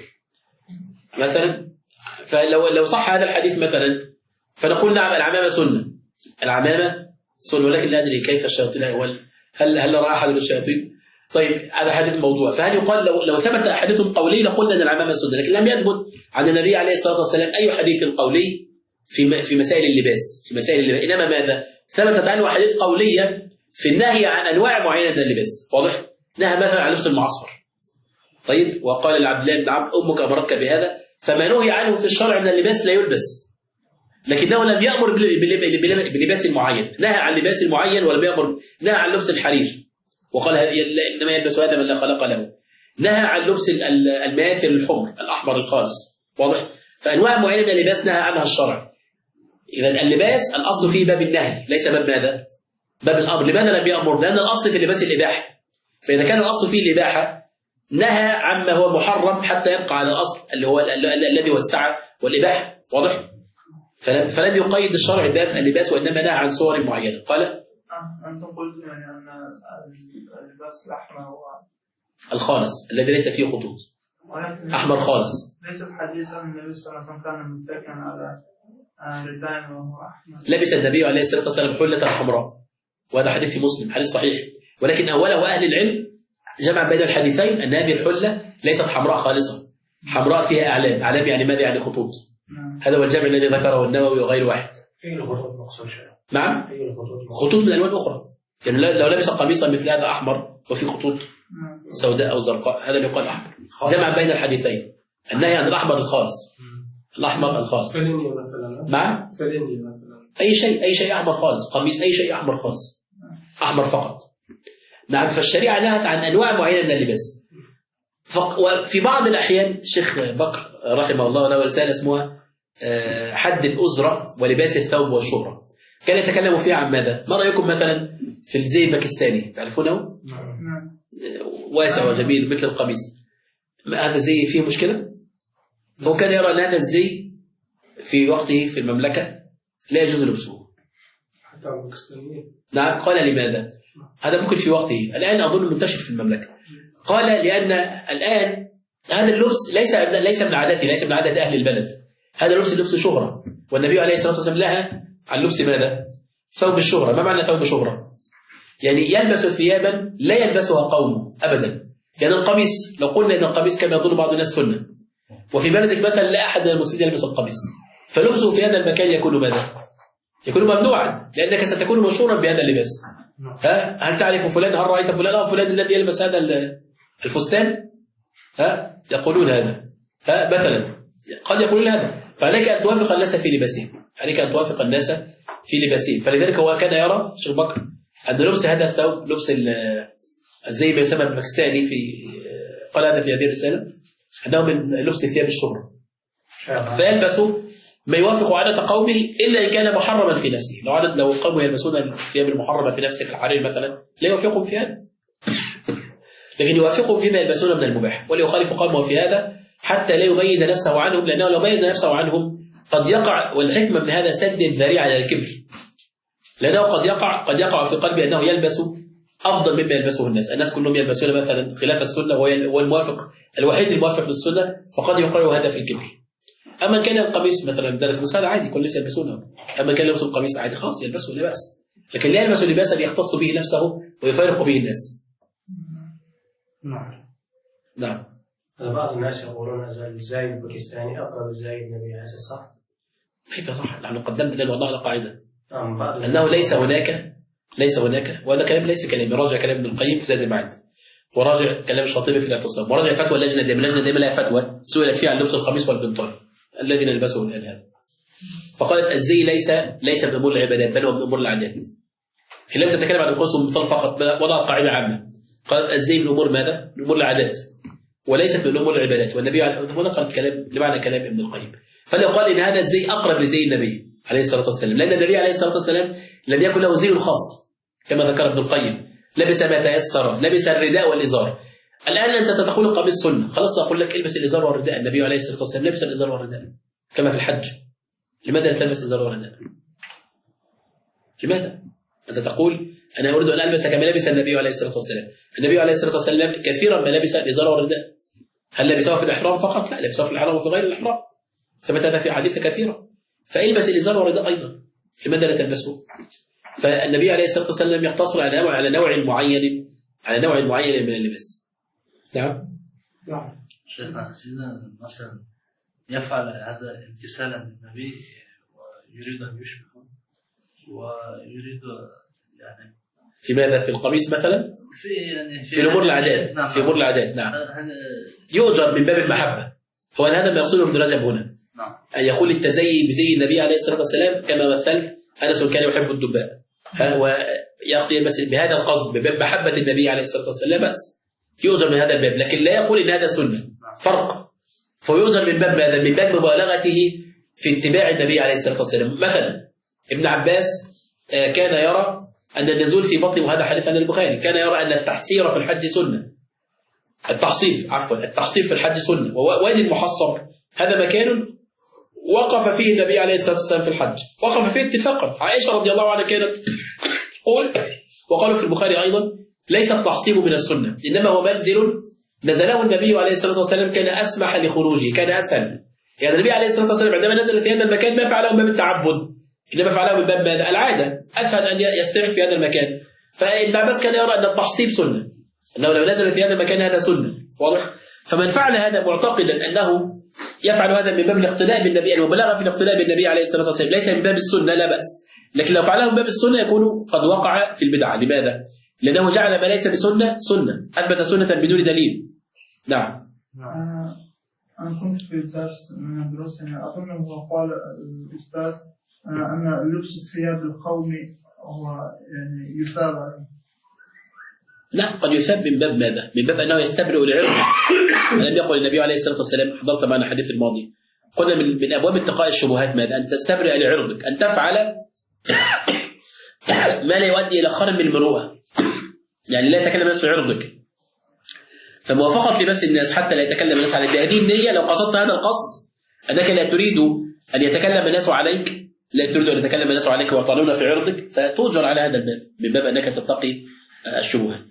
Speaker 2: مثلا، فلو صح هذا الحديث مثلا فنقول نعم العمامة سنة، العمامة سنة، ولكن لا أدري كيف الشياطين، هل رأى أحد الشياطين؟ طيب هذا حديث موضوع، فهل يقال لو ثبت حديث قولي لقلنا أن العمامة سنة، لكن لم يثبت عن النبي عليه الصلاة والسلام أي حديث قولي في مسائل اللباس، إنما ماذا؟ ثبتت عنه حديث قولية في النهي عن أنواع معينة من اللباس. واضح؟ نهى مثلا عن لبس المعصفر. طيب وقال لعبد الله بن عمرو أمك أمرتك بهذا، فما نهي عنه في الشرع من اللباس لا يلبس، لكنه لم يأمر بلباس معين، نهى عن لباس معين ولم يأمر، نهى عن لبس الحرير وقال إنما يلبس هذا من لا خلق له، نهى عن لبس المآثر الحمر الأحمر الخالص. واضح؟ فأنواع معينة من اللباس نهى عنها الشرع. إذا اللباس الأصل فيه باب النهي ليس باب ماذا؟ باب الأمر. لماذا لم يأمر؟ لأن الأصل في اللباس الإباحة، فإذا كان الأصل فيه الإباحة نهى عما هو محرم حتى يبقى على الأصل اللي هو الذي هو السعة والإباحة. واضح؟ فلم يقيد الشرع باب اللباس وإنما نهى عن صور معينة. قال
Speaker 4: أنتم قلتم يعني أن اللباس الأحمر هو
Speaker 2: الخالص الذي ليس فيه خطوط، أحمر خالص.
Speaker 4: ليس الحديث أن النبي صلى الله عليه وسلم كان متكئا على رداء وهو أحمر.
Speaker 2: لبس النبي عليه الصلاة والسلام حلة حمراء، وهذا حديث في مسلم، حديث صحيح، ولكن أوله أهل العلم جمع بين الحديثين أن هذه الحلة ليست حمراء خالصة، حمراء فيها أعلام، أعلام يعني ماذا؟ يعني خطوط. هذا هو الجمع الذي ذكره النووي وغير واحد. نعم، خطوط من ألوان أخرى، يعني لو لبس قميصا مثل هذا أحمر وفي خطوط سوداء أو زرقاء هذا يقال أحمر. جمع بين الحديثين، النهي عن الأحمر الخالص، الأحمر الخالص.
Speaker 5: فليني مثلا.
Speaker 2: نعم،
Speaker 5: فليني مثلا.
Speaker 2: أي شيء أحمر خالص، قميص أي شيء أحمر خالص، أحمر فقط. نعم، فالشريعة نهت عن أنواع معينة من اللباس. وفي بعض الأحيان الشيخ بكر رحمه الله له رسالة اسمها حد الأزرة ولباس الثوب والشهرة، كان يتكلم فيها عن ماذا؟ ما رأيكم مثلا في الزي الباكستاني، تعرفونه؟ واسع وجميل مثل القميص، هذا الزي فيه مشكلة؟ هو كان يرى أن هذا الزي في وقته في المملكة لا يجوز لبسه.
Speaker 5: حتى الباكستانيين.
Speaker 2: نعم، قال لماذا؟ هذا ممكن في وقته، الآن أظن منتشر في المملكة. قال لأن الآن هذا اللبس ليس من عادته، ليس من عادة أهل البلد، هذا لبس شهرة، والنبي عليه الصلاة والسلام لها عن لبس ماذا؟ ثوب الشهرة. ما معنى ثوب شهرة؟ يعني يلبس ثيابا لا يلبسها قومه أبدا. يعني القميص، لو قلنا أن القميص كما يظن بعض الناس سنة، وفي بلدك مثلا لا أحد من المسلمين يلبس القميص، فلبسه في هذا المكان يكون ماذا؟ يكون ممنوعا، لأنك ستكون مشهورا بهذا اللباس. هل تعرف فلان؟ هل رأيت فلان؟ فلان الذي يلبس هذا الفستان؟ يقولون هذا. مثلا قد يقولون هذا، فعليك أن توافق الناس في لباسهم، عليك أن توافق الناس في لباسهم. فلذلك هو كان يرى الشيخ بكر أن لبس هذا الثوب، لبس زي ما يسمى الباكستاني، قال هذا في هذه الرسالة أنه من لبس ثياب الشهرة، فيلبسوا ما يوافق عادة قومه إلا إن كان محرما في نفسه. لو قومه يلبسون الثياب المحرمة في نفسه كالحرير مثلا لا يوافقهم في هذا، لكن يوافقهم فيما يلبسون من المباح، ولا يخالف قومه في هذا حتى لا يميز نفسه عنهم، لأنه لو ميز نفسه عنهم قد يقع، والحكمة من هذا سد الذريعة على الكبر، لأنه قد يقع في قلبه أنه يلبس أفضل مما يلبسه الناس كلهم يلبسون مثلا خلاف السنة وهو الموافق الوحيد الموافق للسنة، فقد يقع هذا في الكبر. أما كان القميص مثلا بدل هذا عادي كل الناس يلبسونه، أما كان يلبس القميص عادي خلاص يلبسه لا بأس، لكن لا يلبس لباسا يختص به نفسه ويفارق به الناس. نعم.
Speaker 3: بعض الناس يقولون الزايد الباكستاني أقرب الزايد النبي عليه الصلاة والسلام.
Speaker 2: كيف صح؟ نحن قدمنا وضعنا قاعدة
Speaker 3: نعم.
Speaker 2: أنه ليس هناك وهذا كلام ليس كلام، راجع كلام ابن القيم في زاد المعاد، وراجع كلام الشاطبي في الاعتصام، وراجع فتوى اللجنة دائما لها فتوى سئلت فيها عن لبس القميص والبنطال الذي نلبسه الآن هذا، فقالت الزي ليس من أمور العبادات بل هو من أمور العادات. هي لم تتكلم عن القميص والبنطال فقط، وضعت قاعدة عامة قالت الزي من أمور ماذا؟ من أمور العادات وليست من أمور العبادات. والنبي ونقل كلام لمعنى كلام ابن القيم، فلا يقال إن هذا الزي أقرب لزي النبي عليه الصلاة والسلام، لأن النبي عليه الصلاة والسلام لم يكن له زي خاص كما ذكر ابن القيم، لبس ما تيسر، لبس الرداء والإزار. الآن أنت ستقول القميص سنة، خلاص أقول لك البس الإزار والرداء، النبي عليه الصلاة والسلام لبس الإزار والرداء كما في الحج، لماذا لا تلبس الإزار والرداء؟ لماذا؟ أنت تقول أنا أريد أن ألبس كما لبس النبي عليه الصلاة والسلام، النبي عليه الصلاة والسلام كثيرا ما لبس الإزار والرداء، هل لبسه في الإحرام فقط؟ لا، لبسه في الإحرام وفي غير الإحرام، ثبت هذا في حديث كثيرة. فالبس الإزار والرداء أيضا، لماذا لا تلبسه؟ فالنبي عليه الصلاة والسلام يقتصر على نوع معين من اللباس. نعم.
Speaker 6: شيخنا إذا مثلا يفعل هذا امتثالا للنبي ويريد أن يشبهه ويريد يعني
Speaker 2: في ماذا؟ في القميص مثلا؟ في أمور العادات. نعم. في أمور العادات. نعم. يؤجر من باب المحبة. هو هذا ما يقصده ابن رجب هنا.
Speaker 6: نعم.
Speaker 2: أن يقول التزيي بزي النبي عليه الصلاة والسلام كما مثلت أنس كان يحب الدباء، ويقصد بس بهذا القصد بباب محبة النبي عليه الصلاة والسلام بس يؤجر من هذا الباب، لكن لا يقول إن هذا سنة، فرق. فيؤجر من باب ماذا؟ من باب مبالغته في اتباع النبي عليه الصلاة والسلام. مثلا ابن عباس كان يرى أن النزول في بطن، وهذا حديث عن البخاري، كان يرى أن التحصير في الحج سنة، التحصير في الحج سنة. ووادي المحصر هذا مكان وقف فيه النبي عليه الصلاة والسلام في الحج، وقف فيه اتفاقا. عائشة رضي الله عنها كانت تقول، وقالوا في البخاري أيضا، ليس التحصير من السنة، إنما هو منزل نزله النبي عليه الصلاة والسلام، كان أسمح لخروجه، كان أسهل. يعني النبي عليه الصلاة والسلام عندما نزل في هذا المكان ما فعله من باب التعبد، إنما فعله من باب العادة، أسهل أن يستريح في هذا المكان. فابن عباس كان يرى أن التحصير سنة، أنه لو نزل في هذا المكان هذا سنة، واضح؟ فمن فعل هذا معتقدا أنه يفعل هذا من باب الاقتداء بالنبي، المبالغة في الاقتداء بالنبي عليه الصلاة والسلام، ليس من باب السنة لا بأس، لكن لو فعله من باب السنة يكون قد وقع في البدعة. لماذا؟ لأنه جعل ما ليس بسنة سنة، أثبت سنة بدون دليل. نعم.
Speaker 7: أنا كنت في درس من الدروس أظن قال الأستاذ أن لبس الثياب القومي هو يعني يثاب عليه.
Speaker 2: لا، قد يثاب من باب ماذا؟ من باب أنه يستبرئ لعرضه. لم يقل النبي عليه الصلاة والسلام، حضرت معنا الحديث الماضي، قلنا من أبواب اتقاء الشبهات ماذا؟ أن تستبرئ لعرضك، أن تفعل ما لا يؤدي إلى خرم المروءة، يعني لا يتكلم الناس في عرضك. فموافقة لبس الناس حتى لا يتكلم الناس عليك بهذه النية، لو قصدت هذا القصد أنك لا تريد أن يتكلم الناس عليك، لا تريد أن يتكلم الناس عليك ويطعنون في عرضك، فتؤجر على هذا الباب من باب أنك تتقي الشبهات.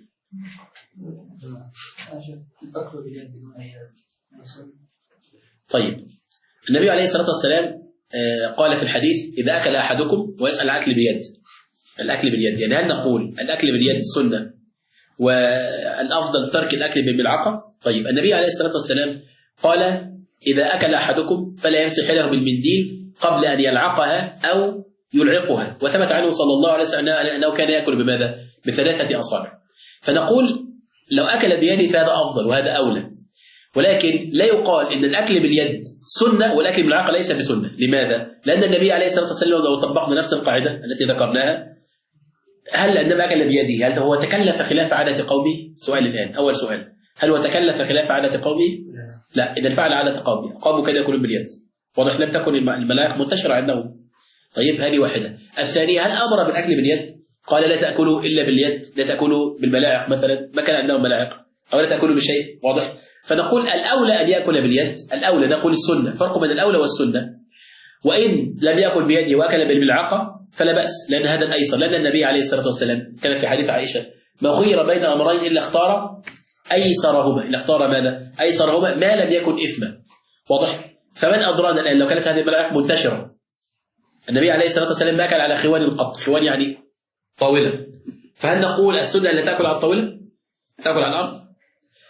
Speaker 2: طيب، النبي عليه الصلاة والسلام قال في الحديث: إذا أكل أحدكم ويسأل الأكل بيد، الأكل باليد، يعني هل نقول الأكل باليد سنة والأفضل ترك الأكل بالملعقة؟ طيب، النبي عليه الصلاة والسلام قال: إذا أكل أحدكم فلا يمسح يده بالمنديل قبل أن يلعقها أو يلعقها. وثبت عنه صلى الله عليه وسلم أنه كان يأكل بماذا؟ بثلاثة أصابع. فنقول لو أكل بيده فهذا أفضل وهذا أولى، ولكن لا يقال إن الأكل باليد سنة والأكل بالملعقة ليس بسنة. لماذا؟ لأن النبي عليه الصلاة والسلام لو طبقنا نفس القاعدة التي ذكرناها، هل عندما أكل بيده هل هو تكلف خلاف عادة قومه؟ سؤال الآن، أول سؤال، هل هو تكلف خلاف عادة قومه؟ لا، إذا فعل عادة قومه، قومه كان يأكلون باليد، واضح، لم تكن الملاعق منتشرة عندهم. طيب، هذه واحدة. الثانية، هل أمر بالأكل باليد؟ قال: لا تأكلوا إلا باليد، لا تأكلوا بالملاعق مثلا، ما كان عندهم ملاعق، أو لا تأكلوا بشيء، واضح. فنقول الأولى أن يأكل باليد، الأولى، نقول السنة، فرق بين الأولى والسنة. وإن لم يأكل بيده وأكل بالملعقة فلا بأس، لأن هذا الأيسر، لأن النبي عليه الصلاة والسلام كان في حديث عائشة: ما خير بين أمرين إلا اختار أيسرهما، إلا اختار ماذا؟ أيسرهما ما لم يكن إثما، واضح. فمن أدرانا الآن لو كانت هذه الملاعق منتشرة، النبي عليه الصلاة والسلام ما أكل على خوان القط، خوان يعني طاولة، فهل نقول السنة اللي تأكل على الطاولة؟ تأكل على الأرض؟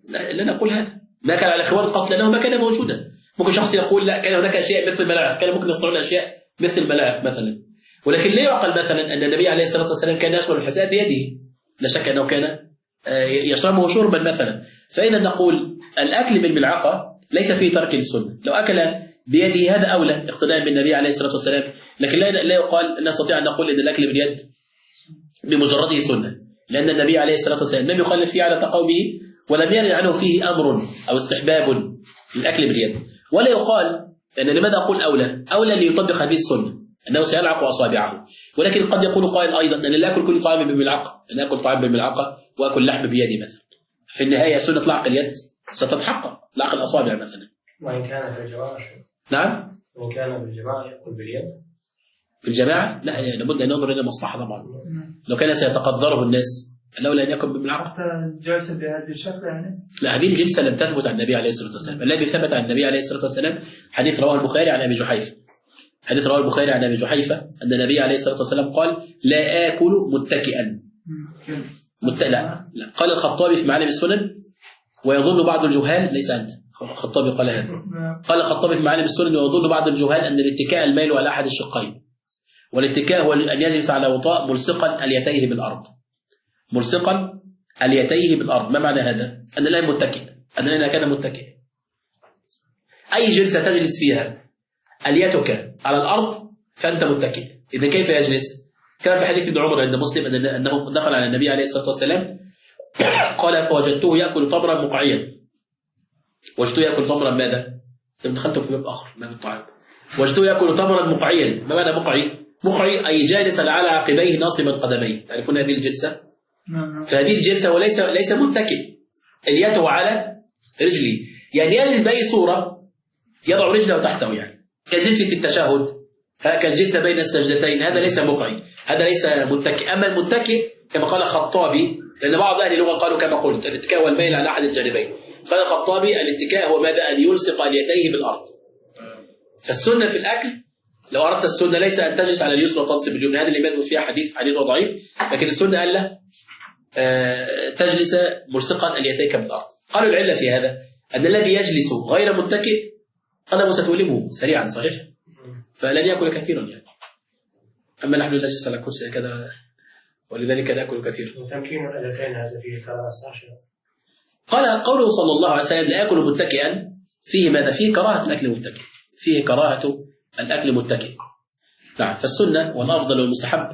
Speaker 2: لا نقول هذا ما كان على خوار القتل لأنه ما كان موجودا. ممكن شخص يقول لا كان هناك أشياء مثل الملاعق، كان ممكن يصنعون أشياء مثل الملاعق مثلا، ولكن لا يعقل مثلا أن النبي عليه الصلاة والسلام كان يشرب الحساء بيده، لا شك أنه كان يشربه شربا مثلا. فإذا نقول الأكل بالملعقة ليس فيه ترك للسنة، لو أكل بيده هذا أولى اقتداء بالنبي عليه الصلاة والسلام، لكن لا يقال نستطيع أن نقول أن الأكل باليد بمجرده سنة، لأن النبي عليه الصلاة والسلام لم يخالف فيه عادة قومه ولم يرد عنه فيه أمر أو استحباب للأكل باليد. ولا يقال أن لماذا أقول أولى ليطبق هذه السنة أنه سيلعق أصابعه، ولكن قد يقول قائل أيضا أن لا أكل كل طعام بالملعقة، أن أكل طعام بالملعقة وأكل لحم بيدي مثلا، في النهاية سنة لعق اليد ستتحقق، لعق الأصابع مثلا.
Speaker 3: وإن كان في الجماعة.
Speaker 2: نعم.
Speaker 3: وإن كان بالجماعة يأكل باليد.
Speaker 2: في الجماعة لا، لابد أن ننظر إلى مصلحة طبعا. لو كان سيتقدره الناس الأولى أن يكون بالملعقة.
Speaker 7: حتى جالسة بهذه الشكل يعني؟
Speaker 2: لا، هذه الجلسة لم تثبت عن النبي عليه الصلاة والسلام. الذي ثبت عن النبي عليه الصلاة والسلام حديث رواه البخاري عن أبي جحيفة. حديث رواه البخاري عن أبي جحيفة أن النبي عليه الصلاة والسلام قال لا آكل متكئا. لا قال الخطابي في معالم السنن ويظن بعض الجهال، ليس أنت الخطابي قال هذا، قال الخطابي في معالم السنن ويظن بعض الجهال أن الاتكاء الميل على أحد الشقين، والاتكاء هو أن يجلس على وطاء ملصقا اليتيه بالأرض. ملصقا اليتيه بالأرض، ما معنى هذا؟ أن لا متكئ، أن لا كان متكئ. أي جلسة تجلس فيها اليتك على الأرض فأنت متكئ. إذا كيف يجلس؟ كما في حديث ابن عمر عند مسلم أنه دخل على النبي عليه الصلاة والسلام قال فوجدته يأكل تمرا مقعيا. وجدته يأكل تمرا ماذا؟ دخلته في باب آخر، باب الطعام. وجدته يأكل تمرا مقعيا. ما معنى مقعي؟ مقعي أي جالسا على عقبيه ناصبا قدميه. تعرفون هذه الجلسة؟ فهذه الجلسة وليس متكئ، اليد على رجلي، يعني يجلس بأي صورة يضع رجله تحته، يعني كجلسة التشهد، كالجلسة بين السجدتين. هذا ليس مقعي، هذا ليس متكئ. أما المتكئ كما قال الخطابي، لأن بعض أهل اللغة قالوا كما قلت الاتكاء والميل على أحد الجانبين، قال الخطابي الاتكاء هو ماذا؟ أن يلصق اليتيه بالأرض. فالسنة في الأكل لو أردت السنة ليس أن تجلس على اليسرى وتنصب اليمنى، هذا اللي مات فيها حديث ضعيف، لكن السنة ألا تجلس ملصقا اليتيك بالأرض. قالوا العلة في هذا أن الذي يجلس غير متكئ قدمه ستؤلمه سريعا، صحيح؟ فلن يأكل كثيرا يعني. أما نحن نجلس على كرسي كذا ولذلك نأكل كثيرا.
Speaker 3: وتمكين الألفين هذا فيه كراهة.
Speaker 2: قال قوله صلى الله عليه وسلم لا يأكل متكئا فيه ماذا؟ فيه كراهة الأكل متكئ، فيه كراهة الأكل متكئ. نعم. فالسنة والأفضل والمستحب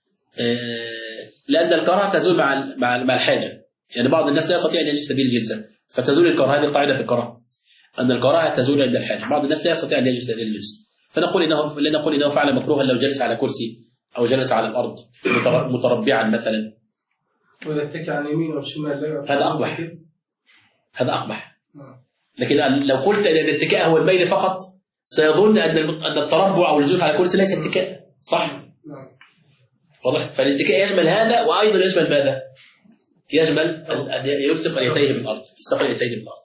Speaker 2: لأن الكراهة تزول مع الحاجة، يعني بعض الناس لا يستطيع أن يجلس هذه الجلسة فتزول الكراهة. هذه القاعدة في الكراهة أن الكراهة تزول عند الحاجة. بعض الناس لا يستطيع أن يجلس هذه الجلسة، لا نقول إنه فعل مكروها لو جلس على كرسي أو جلس على الأرض متربعا مثلا.
Speaker 5: وإذا اتكى عن يمين أو شمال
Speaker 2: هذا أقبح. لكن لو قلت أن الاتكاء هو الميل فقط سيظن أن التربع أو الجلوس على كرسي ليس اتكاء، صح؟ واضح؟ فالاتكاء يشمل هذا وأيضا يشمل ماذا؟ يشمل أن يلصق اليتيه بالأرض، يلصق اليتين بالأرض.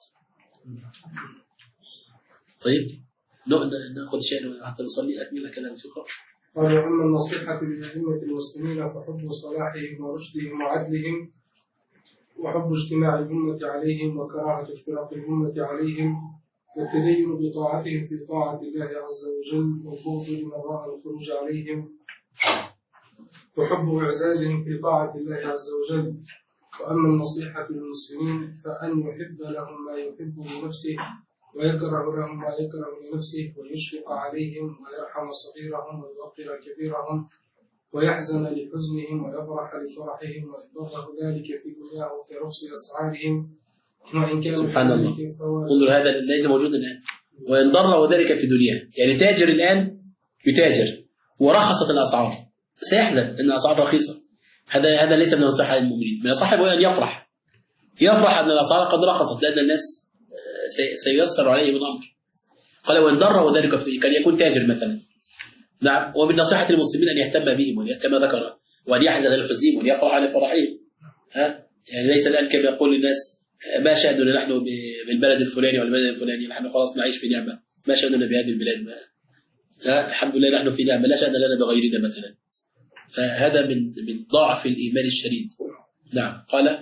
Speaker 2: طيب نأخذ شيء حتى نصلي أكمل كلام الفقه.
Speaker 5: قال أما النصيحة لأئمة المسلمين فحب صلاحهم ورشدهم وعدلهم، وحب اجتماع الأمة عليهم وكراهة افتراق الأمة عليهم، والتدين بطاعتهم في طاعة الله عز وجل، والبغض لمن رأى الخروج عليهم، وحب إعزازهم في طاعة الله عز وجل. وأما النصيحة للمسلمين فأن يحب لهم ما يحبه لنفسه ويكره لهم ما يكره لنفسه، ويشفق عليهم ويرحم صغيرهم ويوقر كبيرهم، ويحزن لحزنهم ويفرح لفرحهم، وإن ضره ذلك في دنياه كرخص أسعارهم، وإن كان
Speaker 2: سبحان الله. انظر هذا ليس موجودا الآن. وإن ضره ذلك في دنياه، يعني تاجر الآن يتاجر ورخصت الأسعار سيحزن أن الأسعار رخيصة. هذا ليس من نصيحة المؤمنين. من نصيحة أن يفرح أن الأسعار قد رخصت، لأن الناس سييسر عليهم الأمر. قال وإن ضره ذلك في كان يكون تاجر مثلا. نعم. ومن نصيحة المسلمين أن يهتم بهم كما ذكر، وأن يحزن لحزنهم وأن يفرح لفرحهم. يعني ليس الآن كما يقول الناس ما شأننا نحن بالبلد الفلاني والبلد الفلاني، نحن خلاص نعيش في نعمة، ما شأننا بهذه البلاد، الحمد لله نحن في نعمة، لا شأن لنا بغيرنا مثلا. فهذا من ضعف الإيمان الشديد. نعم. قال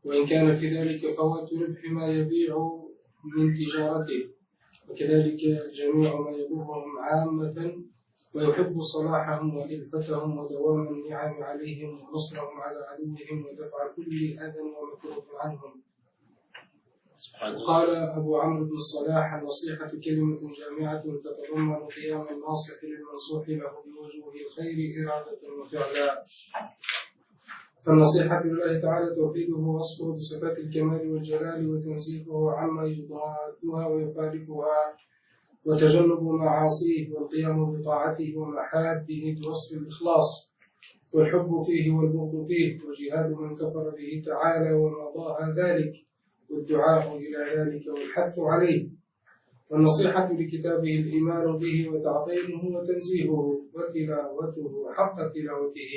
Speaker 5: وإن كان في ذلك فوات ربح ما يبيع من تجارته، وكذلك جميع ما يضرهم عامة ويحب صلاحهم وإلفتهم ودوام النعم عليهم ونصرهم على عدوهم ودفع كل أذى ومكروه عنهم. قال أبو عمرو بن الصلاح: النصيحة كلمة جامعة تتضمن قيام الناصح للمنصوح له بوجوه الخير إرادة وفعلا. فالنصيحة لله تعالى توحيده ووصفه بصفات الكمال والجلال وتنزيهه عما يضادها ويخالفها وتجنب معاصيه والقيام بطاعته ومحابه بوصف الإخلاص والحب فيه والبغض فيه وجهاد من كفر به تعالى وما ضاع ذلك والدعاء إلى ذلك والحث عليه. والنصيحة لكتابه الإيمان به وتعظيمه وتنزيهه وتلاوته حق تلاوته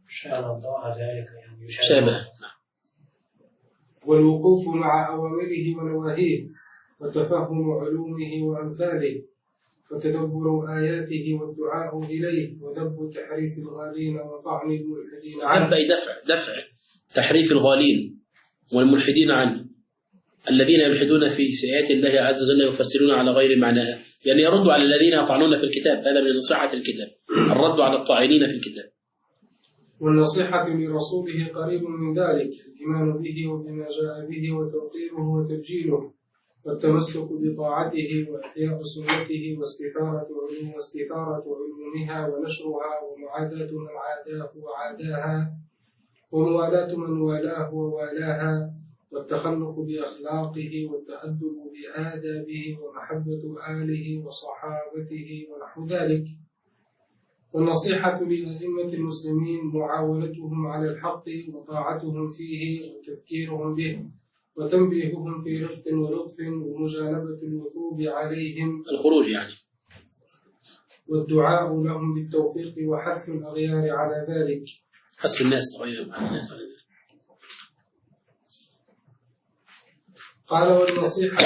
Speaker 2: شابه.
Speaker 5: والوقوف مع أوامره ونواهيه وتفهم علومه وأمثاله وتدبر آياته والدعاء إليه وذب تحريف الغالين وطعن الملحدين عنه.
Speaker 2: أي دفع تحريف الغالين والملحدين عنه الذين يلحدون في آيات الله عز وجل يفسرون على غير معناها، يعني يردوا على الذين يطعنون في الكتاب. هذا من نصيحة الكتاب، الرد على الطاعنين في الكتاب.
Speaker 5: والنصيحة لرسوله قريب من ذلك، الإيمان به وبما جاء به وتوقيره وتبجيله والتمسك بطاعته وإحياء سنته واستثارة علومها ونشرها ومعاداة من عاداه وعاداها وموالاة من والاه ووالاها والتخلق بأخلاقه والتأدب بآدابه ومحبة آله وصحابته ونحو ذلك. والنصيحة لأئمة المسلمين معاونتهم على الحق وطاعتهم فيه وتذكيرهم به وتنبيههم في رفق ولطف ومجانبة الوثوب عليهم
Speaker 2: الخروج يعني،
Speaker 5: والدعاء لهم بالتوفيق وحث الأغيار على ذلك.
Speaker 2: حث الناس غيرهم على ذلك.
Speaker 5: قال: والنصيحة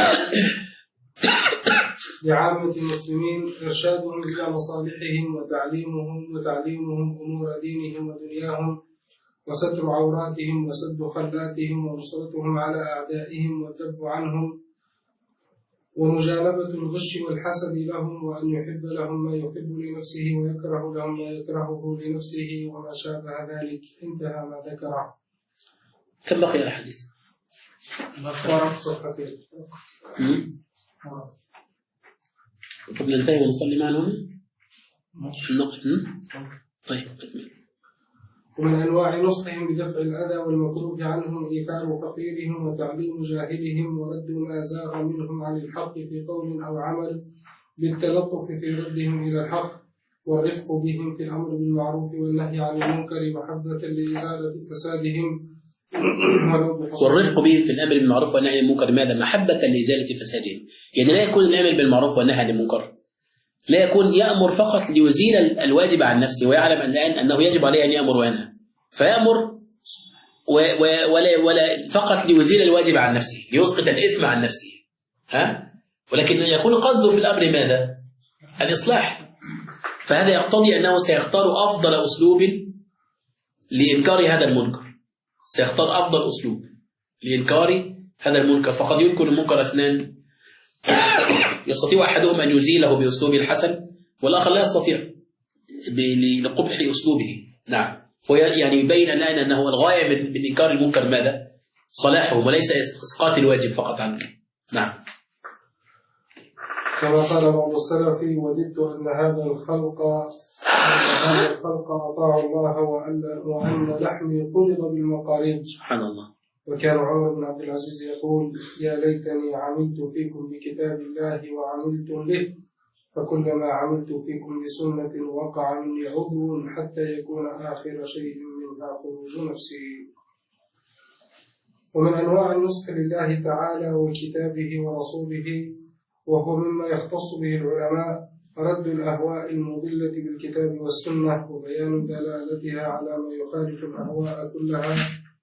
Speaker 5: لعامة المسلمين إرشادهم إلى مصالحهم وتعليمهم أمور دينهم ودنياهم وستر عوراتهم وسد خلاتهم ونصرتهم على أعدائهم والذب عنهم ومجانبة الغش والحسد لهم وأن يحب لهم ما يحب لنفسه ويكره لهم ما يكرهه لنفسه وما شابه ذلك. انتهى ما ذكره.
Speaker 2: كم بقي الحديث؟
Speaker 5: صفحتين.
Speaker 2: قبل ننتهي ونصلي معنا النقط. طيب.
Speaker 5: ومن أنواع نصحهم بدفع الأذى والمكروه عنهم إيثار فقيرهم وتعليم جاهلهم ورد ما زاغ منهم عن الحق في قول أو عمل بالتلطف في ردهم إلى الحق والرفق بهم في الأمر بالمعروف والنهي عن المنكر محبة لإزالة فسادهم
Speaker 2: والرفق بهم في الأمر بالمعروف والنهي عن المنكر. ماذا؟ محبة لإزالة فسادهم. يعني لا يكون الأمر بالمعروف والنهي عن المنكر، لا يكون يأمر فقط ليزيل الواجب عن نفسه ويعلم الآن أنه يجب عليه أن يأمر وينهى، فيأمر ولا فقط ليزيل الواجب عن نفسه، ليسقط الإثم عن نفسه، ولكن يكون قصده في الأمر ماذا؟ الإصلاح. فهذا يقتضي أنه سيختار أفضل أسلوب لإنكار هذا المنكر، سيختار أفضل أسلوب لإنكار هذا المنكر. فقد ينكر المنكر اثنان، يستطيع أحدهم أن يزيله بأسلوب الحسن والآخر لا يستطيع لقبح أسلوبه. نعم، يعني يبين الآن أنه الغاية من إنكار المنكر ماذا؟ صلاحه وليس إسقاط الواجب فقط عنه. نعم.
Speaker 5: كما قال بعض السلف: وددت أن هذا الخلق أطاعوا الله وأن لحمي قلب بالمقاريب.
Speaker 2: سبحان الله.
Speaker 5: وكان عمر بن عبد العزيز يقول: يا ليتني عملت فيكم بكتاب الله وعملتم به، فكلما عملت فيكم بسنة وقع مني عضو حتى يكون آخر شيء منها خروج نفسي. ومن أنواع النصح لله تعالى وكتابه ورسوله، وهو مما يختص به العلماء، رد الأهواء المضلة بالكتاب والسنة وبيان دلالتها على ما يخالف الأهواء كلها،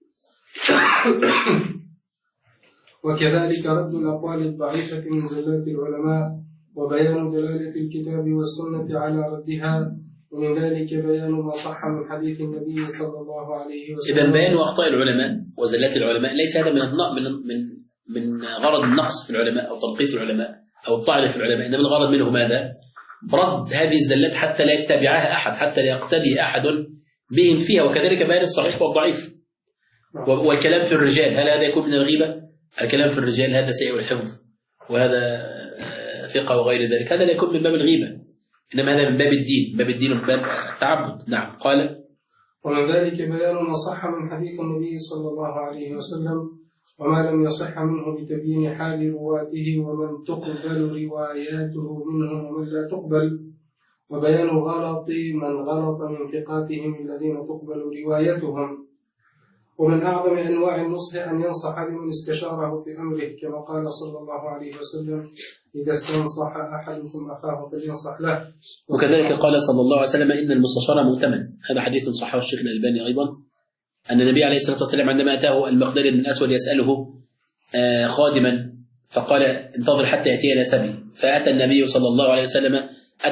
Speaker 5: وكذلك رد الأقوال الضعيفة من زلات العلماء وبيان دلالة الكتاب والسنة على ردها ومن ذلك بيان ما صح من حديث النبي صلى الله عليه وسلم.
Speaker 2: إذا بيان أخطاء العلماء وزلات العلماء ليس هذا من غرض النقص في العلماء أو تنقيص العلماء أو الطعن في العلماء، إنما الغرض منه ماذا؟ رد هذه الزلات حتى لا يتبعها أحد، حتى لا يقتدي أحد بهم فيها، وكذلك بيان الصحيح والضعيف. والكلام في الرجال هل هذا يكون من الغيبة؟ الكلام في الرجال هذا سيء الحفظ وهذا ثقة وغير ذلك، هذا لا يكون من باب الغيبة، إنما هذا من باب الدين، باب الدين ومن باب التعبد. نعم. قال
Speaker 5: ومن ذلك بيان ما صح من حديث النبي صلى الله عليه وسلم وما لم يصح منه بتبيين حال رواته ومن تقبل رواياته منهم ومن لا تقبل، وبيان غلط من غلط من ثقاتهم الذين تقبل روايتهم. ومن أعظم أنواع النصح أن ينصح لمن استشاره في أمره، كما قال صلى الله عليه وسلم إذا استنصح أحدكم أخاه فلينصح له.
Speaker 2: وكذلك قال صلى الله عليه وسلم إن المستشار مؤتمن، هذا حديث صححه الشيخ الألباني أيضا، أن النبي عليه الصلاة والسلام عندما أتاه المقداد بن الأسود يسأله خادما فقال انتظر حتى يأتينا سبي، فأتى النبي صلى الله عليه وسلم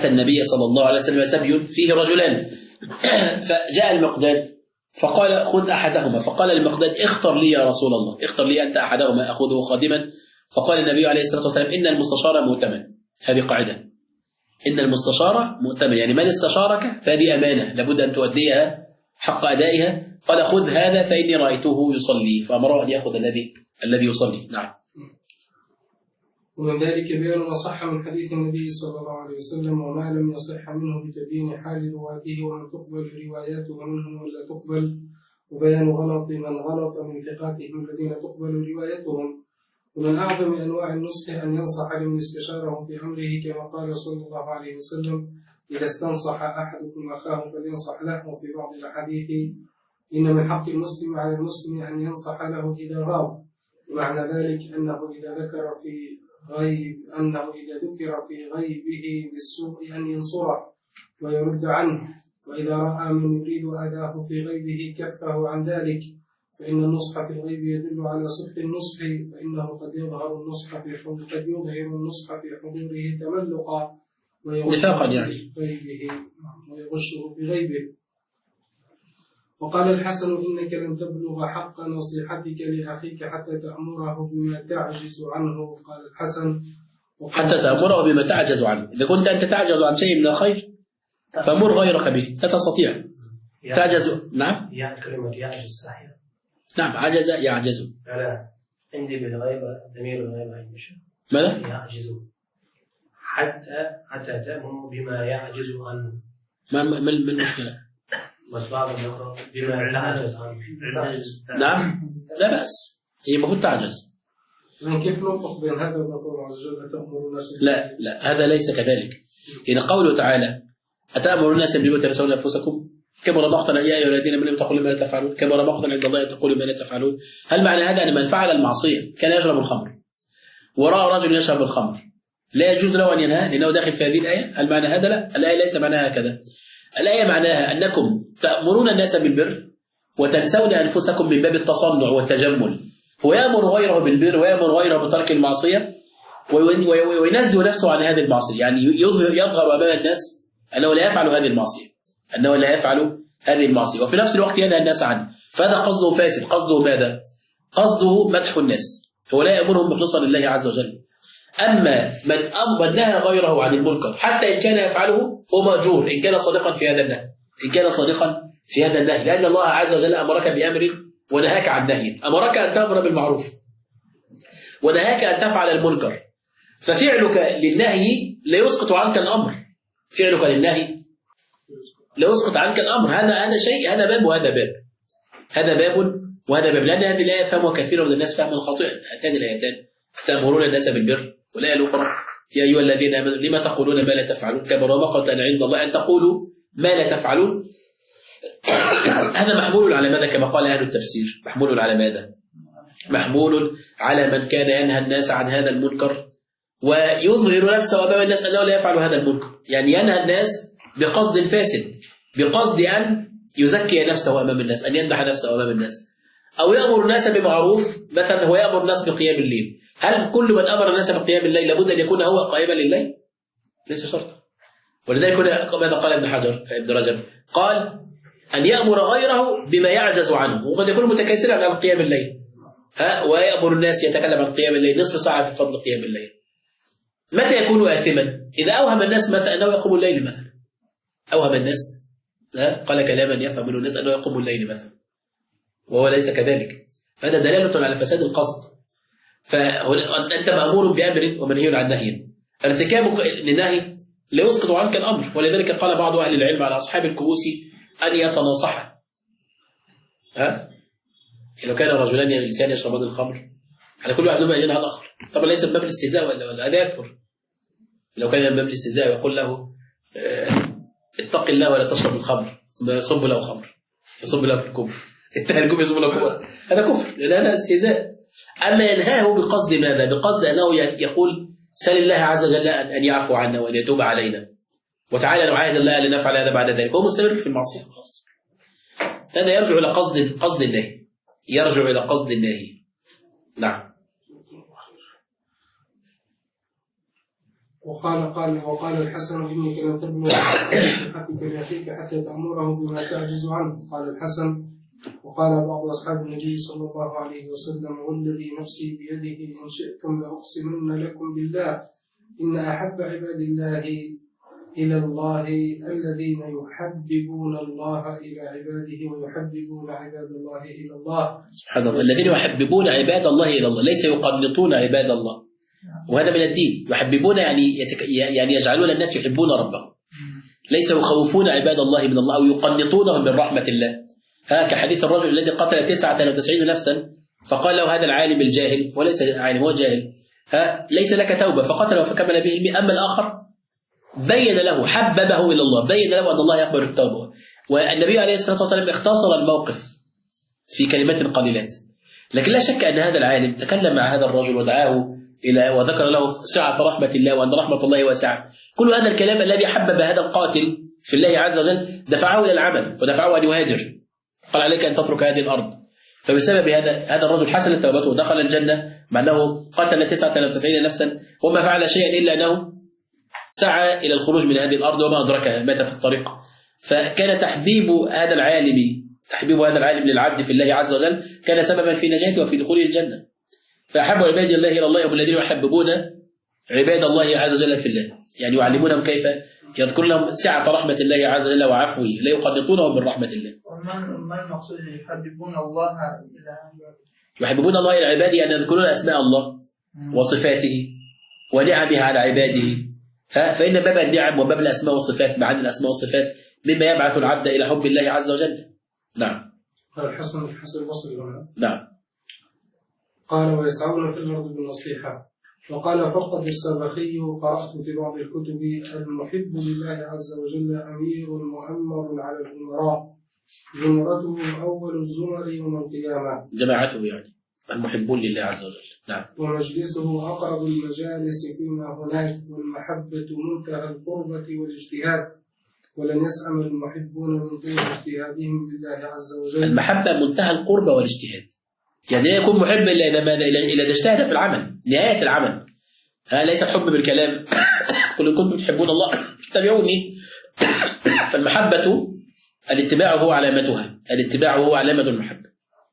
Speaker 2: سبي فيه رجلان، فجاء المقداد فقال خذ أحدهما، فقال المقداد اختر لي يا رسول الله، اختر لي أنت أحدهما أخذه خادما. فقال النبي عليه الصلاة والسلام إن المستشار مؤتمن، هذه قاعدة، إن المستشار مؤتمن، يعني من استشارك فهذه أمانة لابد أن تؤديها حق أدائها. قال خذ هذا فإني رأيته يصلي، فأمره أن يأخذ الذي يصلي. نعم.
Speaker 5: ومن ذلك بيان ما صح من حديث النبي صلى الله عليه وسلم وما لم يصح منه بتبيين حال رواته ومن تقبل رواياته منهم ولا تقبل، وبيان غلط من غلط من ثقاتهم الذين تقبل روايتهم. ومن أعظم أنواع النصح أن ينصح لمن استشاره في أمره، كما قال صلى الله عليه وسلم إذا استنصح أحدكم أخاه فلينصح له. وفي بعض الأحاديث إن من حق المسلم على المسلم أن ينصح له إذا غاب، ومعنى ذلك أنه إذا ذكر في غيبه بالسوء أن ينصره ويرد عنه، وإذا رأى من يريد أذاه في غيبه كفه عن ذلك، فإن النصح في الغيب يدل على صدق النصح، فإنه قد يظهر النصح في حضوره تملقا ويغشه في غيبه. وقال الحسن إنك لن تبلغ حق نصيحتك لأخيك حتى تأمره بما تعجز عنه. قال الحسن
Speaker 2: حتى تأمره بما تعجز عنه، إذا كنت أنت تعجز عن شيء من الخير فمر غيرك به، لا تستطيع تعجز. نعم.
Speaker 3: يعني كلمة يعجز صحيح.
Speaker 2: نعم. عجز يعجز.
Speaker 3: لا عندي بالغيبة ضمير الغيبة يمشي.
Speaker 2: ماذا؟
Speaker 3: يعجز حتى تأمر بما يعجز عنه.
Speaker 2: ما المشكلة؟
Speaker 3: بما يعجز عنه.
Speaker 2: نعم لا بأس، هي المفروض تعجز.
Speaker 5: كيف نوفق بين هذا والقول عز وجل تأمر الناس؟
Speaker 2: لا هذا ليس كذلك. إن قوله تعالى أتأمر الناس بالبر وتنسون أنفسكم كبر مقتا يا أيها الذين آمنوا تقولوا ما لا تفعلون، كبر مقتا عند الله تقولوا ما لا تفعلون. هل معنى هذا أن من فعل المعصية كان يشرب الخمر ورأى رجل يشرب الخمر لا يجوز له أن ينهى لأنه داخل في هذه الآية؟ هل معنى هذا؟ لا، الآية ليس معناها هكذا. الآية معناها أنكم تأمرون الناس بالبر وتنسون أنفسكم من باب التصنع والتجمل. هو يأمر غيره بالبر ويأمر غيره بترك المعصية وينزه نفسه عن هذه المعصية، يعني يظهر أمام الناس أنه لا يفعل هذه المعصية، وفي نفس الوقت ينهى الناس عنه. فهذا قصده فاسد. قصده ماذا؟ قصده مدح الناس، هو لا يأمرهم مخلصا لله عز وجل. أما من نهى غيره عن المنكر حتى إن كان يفعله هو مأجور إن كان صادقا في هذا النهي، لأن الله عز وجل أمرك بأمر ونهاك عن نهي. أمرك أن تأمر بالمعروف ونهاك أن تفعل المنكر، ففعلك للنهي لا يسقط عنك الأمر. هذا شيء، هذا باب وهذا باب، لأن هذه الآية فهمها كثير من الناس فهما خاطئا. هاتان الآيتان تأمرون الناس بالبر، والآية الأخرى يا أيها الذين آمنوا لما تقولون ما لا تفعلون كبر مقتا عند الله أن تقولوا ما لا تفعلون. هذا محمول على ماذا كما قال أهل التفسير؟ محمول على ماذا؟ محمول على من كان ينهى الناس عن هذا المنكر ويظهر نفسه أمام الناس أنه لا يفعل هذا المنكر، يعني ينهى الناس بقصد فاسد، بقصد أن يزكي نفسه أمام الناس، أن يمدح نفسه أمام الناس، أو يأمر الناس بمعروف. مثلا هو يأمر الناس بقيام الليل، هل كل من أمر الناس بقيام الليل لابد أن يكون هو قائما لله؟ ليس شرطا. ولذلك هنا ماذا قال ابن حجر ابن رجب؟ قال أن يأمر غيره بما يعجز عنه، وقد يكون متكاسلا عن قيام الليل، ويأمر الناس يتكلم عن قيام الليل نصف ساعة في فضل قيام الليل. متى يكون آثما؟ إذا أوهم الناس مثلا أنه يقوم الليل مثلا، أوهم الناس قال كلاما يفهم منه الناس أنه يقوم الليل مثلا وهو ليس كذلك، هذا دلالة على فساد القصد. فأنت مأمور بأمر ومنهي عن نهي، ارتكابك للنهي لا يسقط عنك الأمر. ولذلك قال بعض أهل العلم على أصحاب الكؤوس أن يتناصحا. لو كان رجلان يجلسان يشربان الخمر على كل واحد منهما ينهى الآخر، طبعا ليس من باب الاستهزاء ولا هذا يكفر. لو كان من باب الاستهزاء يقول له اتق الله ولا تشرب الخمر، يصب له خمر، يصب له الكبر، التهرجم يصب له كبر، هذا كفر لأن هذا استهزاء. أما ينهاه بقصد ماذا؟ بقصد أنه يقول سل الله عز وجل أن يعفو عنا وأن يتوب علينا، وتعالى نعاهد الله أن نفعل هذا بعد ذلك، هو مستمر في المعصية خلاص. هذا يرجع إلى قصد النهي، يرجع إلى قصد النهي. نعم.
Speaker 5: وقال الحسن إنك لن تبلغ صحتك لأخيك حتى تأمره بما تعجز عنه. قال الحسن وقال بعض أصحاب النبي صلى الله عليه وسلم والذي نفسي بيده إن شئتم لأقسمن لكم بالله إن أحب عباد الله إلى الله الذين يحببون الله إلى عباده ويحببون عباد الله إلى الله.
Speaker 2: سبحان الله، الذين يحببون عباد الله إلى الله، ليس يقنطون عباد الله، وهذا من الدين. يحببون يعني يجعلون الناس يحبون ربهم، ليس يخوفون عباد الله من الله أو يقنطونهم من رحمة الله. كحديث الرجل الذي قتل 99 نفسا فقال له هذا العالم الجاهل، وليس عالم هو جاهل، ليس لك توبة، فقتله فكمل به 100. أما الآخر بين له، حببه إلى الله، بين له أن الله يقبل التوبة. والنبي عليه الصلاة والسلام اختصر الموقف في كلمات قليلات، لكن لا شك أن هذا العالم تكلم مع هذا الرجل ودعاه إلى وذكر له سعة رحمة الله وأن رحمة الله واسعة. كل هذا الكلام الذي حبب هذا القاتل في الله عز وجل دفعه إلى العمل ودفعه أن يهاجر، قال عليك أن تترك هذه الأرض. فبسبب هذا الرجل حسنت توبته ودخل الجنة، مع أنه قتل 99 نفسا وما فعل شيئا إلا أنه سعى إلى الخروج من هذه الأرض وما أدركها، مات في الطريق. فكان تحبيب هذا العالم للعبد في الله عز وجل كان سببا في نجاته وفي دخوله الجنة. فأحب عباد الله إلى الله هم الذين يحببون عباد الله عز وجل في الله، يعني يعلمونهم كيف يذكر لهم سعة رحمة الله عز وجل وعفوه، لا يقنطونهم من رحمة الله.
Speaker 7: ما المقصود يحببون الله إلى
Speaker 2: يحببون الله إلى عباده أن يذكرون أسماء الله وصفاته ونعمه على عباده. فإن باب النعم وباب الأسماء والصفات، معاني الأسماء والصفات، مما يبعث العبد إلى حب الله عز وجل. نعم.
Speaker 5: قال الحسن البصري
Speaker 2: نعم.
Speaker 5: قال ويسعون في الأرض بالنصيحة. وقال فقد السبخي قرأت في بعض الكتب المحب لله عز وجل أمير مؤمر على الأمراء، زمرته أول الزمر يوم القيامة،
Speaker 2: جماعته يعني المحبون لله عز وجل. نعم.
Speaker 5: ومجلسه أقرب المجالس فيما هناك، والمحبة منتهى القربة والاجتهاد، ولن يسأم المحبون من طول اجتهادهم لله عز وجل.
Speaker 2: المحبة منتهى القربة والاجتهاد، يعني يكون محب إلا إذا اجتهد في العمل، نهاية العمل. ليس الحب بالكلام قل إن كنتم تحبون الله اتبعوني. فالمحبة الاتباع هو علامتها، الاتباع هو علامة المحبة.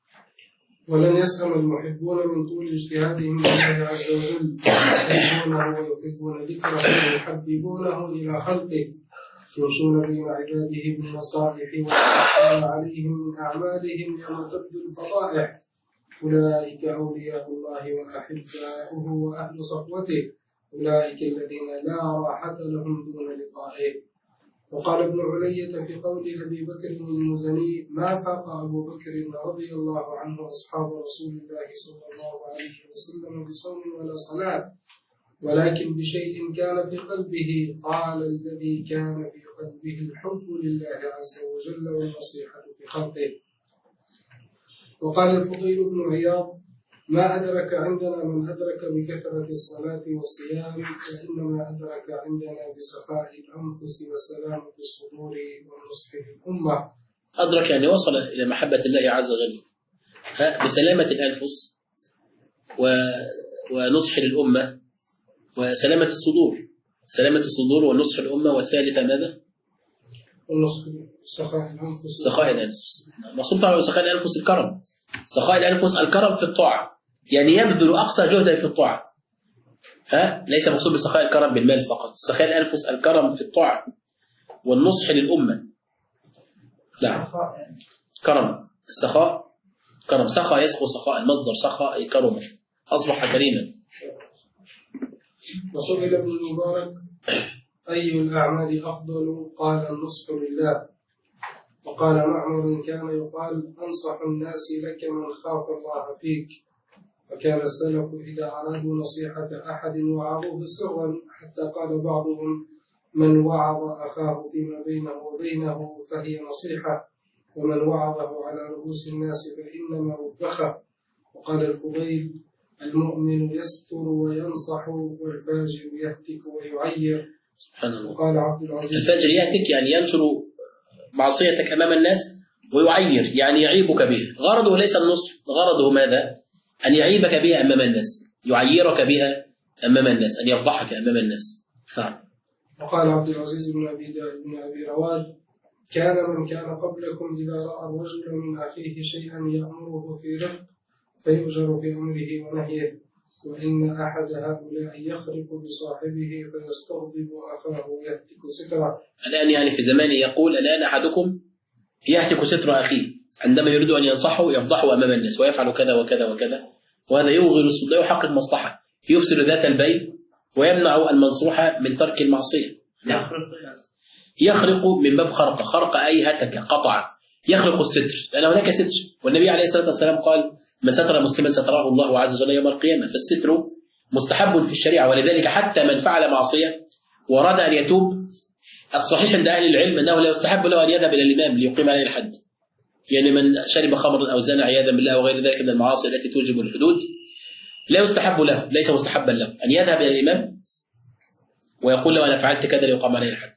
Speaker 5: ولن يسأم المحبون من طول اجتهادهم لله عز وجل، يحبونه ويحبون ذكره ويحببونه إلى خلقه، يمشون بين عباده بالنصائح والإحسان عليهم من أعمالهم يوم تبدو الفضائح. أولئك أولياء الله وأحباؤه وأهل صفوته، أولئك الذين لا راحة لهم دون لقائه. وقال ابن علية في قول أبي بكر المزني ما فاق أبو بكر رضي الله عنه أصحاب رسول الله صلى الله عليه وسلم بصوم ولا صلاة، ولكن بشيء كان في قلبه، قال الذي كان في قلبه الحب لله عز وجل والنصيحة في خلقه. وقال الفضيل بن عياض ما أدرك عندنا من أدرك بكثرة الصلاة والصيام، وإنما أدرك عندنا بصفاء الأنفس وسلامة الصدور ونصح الأمة.
Speaker 2: أدرك يعني وصل إلى محبة الله عز وجل بسلامة الأنفس ونصح للأمة وسلامة الصدور. سلامة الصدور والنصح الأمة. والثالثة ماذا؟
Speaker 5: والنصح سخاء الأنفس.
Speaker 2: سخاء الأنفس. مقصود طبعا سخاء الأنفس الكرم. سخاء الأنفس الكرم في الطاعة، يعني يبذل أقصى جهده في الطاعة. ليس مقصود بسخاء الكرم بالمال فقط. سخاء الأنفس الكرم في الطاعة والنصح للأمة. نعم. كرم. السخاء كرم. سخاء يسخو سخاء، المصدر سخاء كرم، أصبح كريما.
Speaker 5: وسئل ابن المبارك أي الأعمال أفضل؟ قال النصح لله. وقال معمر كان يقال أنصح الناس لك من خاف الله فيك. وكان السلف إذا أرادوا نصيحة أحد وعظوه سرا، حتى قال بعضهم من وعظ أخاه فيما بينه وبينه فهي نصيحة، ومن وعظه على رؤوس الناس فإنما وبخه. وقال الفضيل المؤمن يستر وينصح، والفاجر يهتك ويعير.
Speaker 2: سبحان الله.
Speaker 5: وقال عبد العزيز
Speaker 2: الفاجر يهتك يعني ينشر معصيتك أمام الناس، ويعير يعني يعيبك به. غرضه ليس النصح، غرضه ماذا؟ أن يعيبك بها أمام الناس، يعيرك بها أمام الناس، أن يفضحك أمام الناس.
Speaker 5: وقال عبد العزيز بن أبي رواد كان من كان قبلكم إذا رأى الرجل من أخيه شيئا يأمره في رفق فيؤجر في أمره ونهيه، وإن أحد هؤلاء يخرق بصاحبه فيستغضب أخاه ويهتك ستره.
Speaker 2: الآن يعني في زمانه يقول الآن أحدكم يهتك ستر أخيه عندما يريد أن ينصحه، يفضحه أمام الناس ويفعل كذا وكذا وكذا، وهذا يوغل الصدى ويحقق مصلحة، يفسد ذات البين ويمنع المنصوح من ترك المعصية. يخرق من باب خرق أي هتك قطع، يخرق الستر، لأن هناك ستر، والنبي عليه الصلاة والسلام قال من ستر مسلما ستراه الله عز وجل يوم القيامة. فالستر مستحب في الشريعة، ولذلك حتى من فعل معصية وأراد أن يتوب، الصحيح عند أهل العلم أنه لا يستحب له أن يذهب إلى الإمام ليقيم عليه الحد. يعني من شرب خمرا أو زنا عياذا بالله أو غير ذلك من المعاصي التي توجب الحدود، لا يستحب له، ليس مستحبا له أن يذهب إلى الإمام ويقول له أنا فعلت كذا ليقام عليه الحد.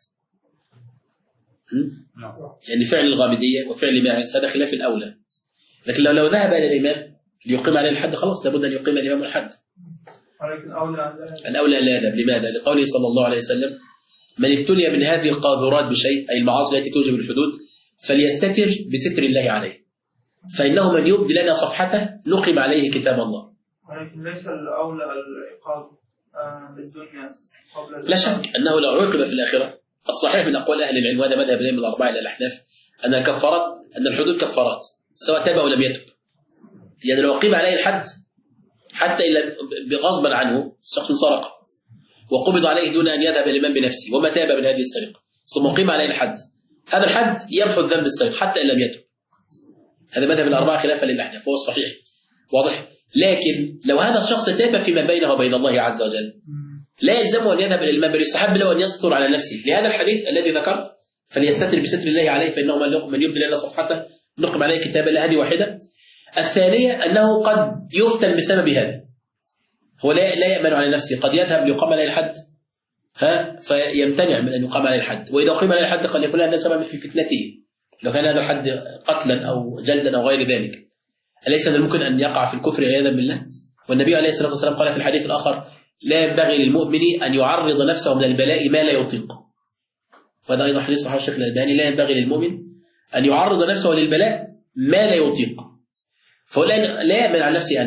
Speaker 2: يعني فعل الغامدية وفعل ماعز هذا خلاف الأولى، لكن لو ذهب إلى الإمام ليقيم عليه الحد خلاص لابد أن يقيم الإمام الحد. الأولى لا يذهب. لماذا؟ لقوله صلى الله عليه وسلم من ابتلي من هذه القاذورات بشيء، أي المعاصي التي توجب الحدود، فليستتر بستر الله عليه، فإنه من يبدي لنا صفحته نقم عليه كتاب الله.
Speaker 7: ولكن ليس الأولى العقاب بالدنيا قبل
Speaker 2: لا شك أنه لو عوقب في الآخرة. الصحيح من أقوال أهل العلم، وهذا مذهب الأئمة الأربعة إلى الأحناف، أن الكفارات، أن الحدود كفارات سواء تاب أو لم يتب. يعني لو أقيم عليه الحد حتى إلا بغصبا عنه، شخص سرق وقبض عليه دون أن يذهب الإمام بنفسه وما تاب من هذه السرقة، ثم أقيم عليه الحد، هذا الحد يمحو الذنب السرقة حتى إن لم يتب. هذا مذهب الأربعة خلافا للأحناف، هو الصحيح واضح. لكن لو هذا الشخص تاب فيما بينه وبين الله عز وجل لا يلزمه أن يذهب إلى الإمام، بل يستحب له أن يستر على نفسه، لهذا الحديث الذي ذكرت فليستتر بستر الله عليه فإنه من يبدي لنا صفحته نقم عليه كتاب الله. هذه واحدة. الثانية أنه قد يفتن بسبب هذا، هو لا يأمن على نفسه، قد يذهب ليقام عليه الحد فيمتنع من أن يقام عليه الحد، وإذا قيم عليه الحد قد يكون هذا سبب في فتنته، لو كان هذا الحد قتلا أو جلدا أو غير ذلك. أليس من الممكن أن يقع في الكفر عياذا بالله؟ والنبي عليه الصلاة والسلام قال في الحديث الآخر لا ينبغي للمؤمن أن يعرض نفسه من البلاء ما لا يطيق. وهذا أيضا حديث صحيح الشيخ الألباني، لا ينبغي للمؤمن أن يعرض نفسه للبلاء ما لا يطيق. فهو لا يأمن على نفسه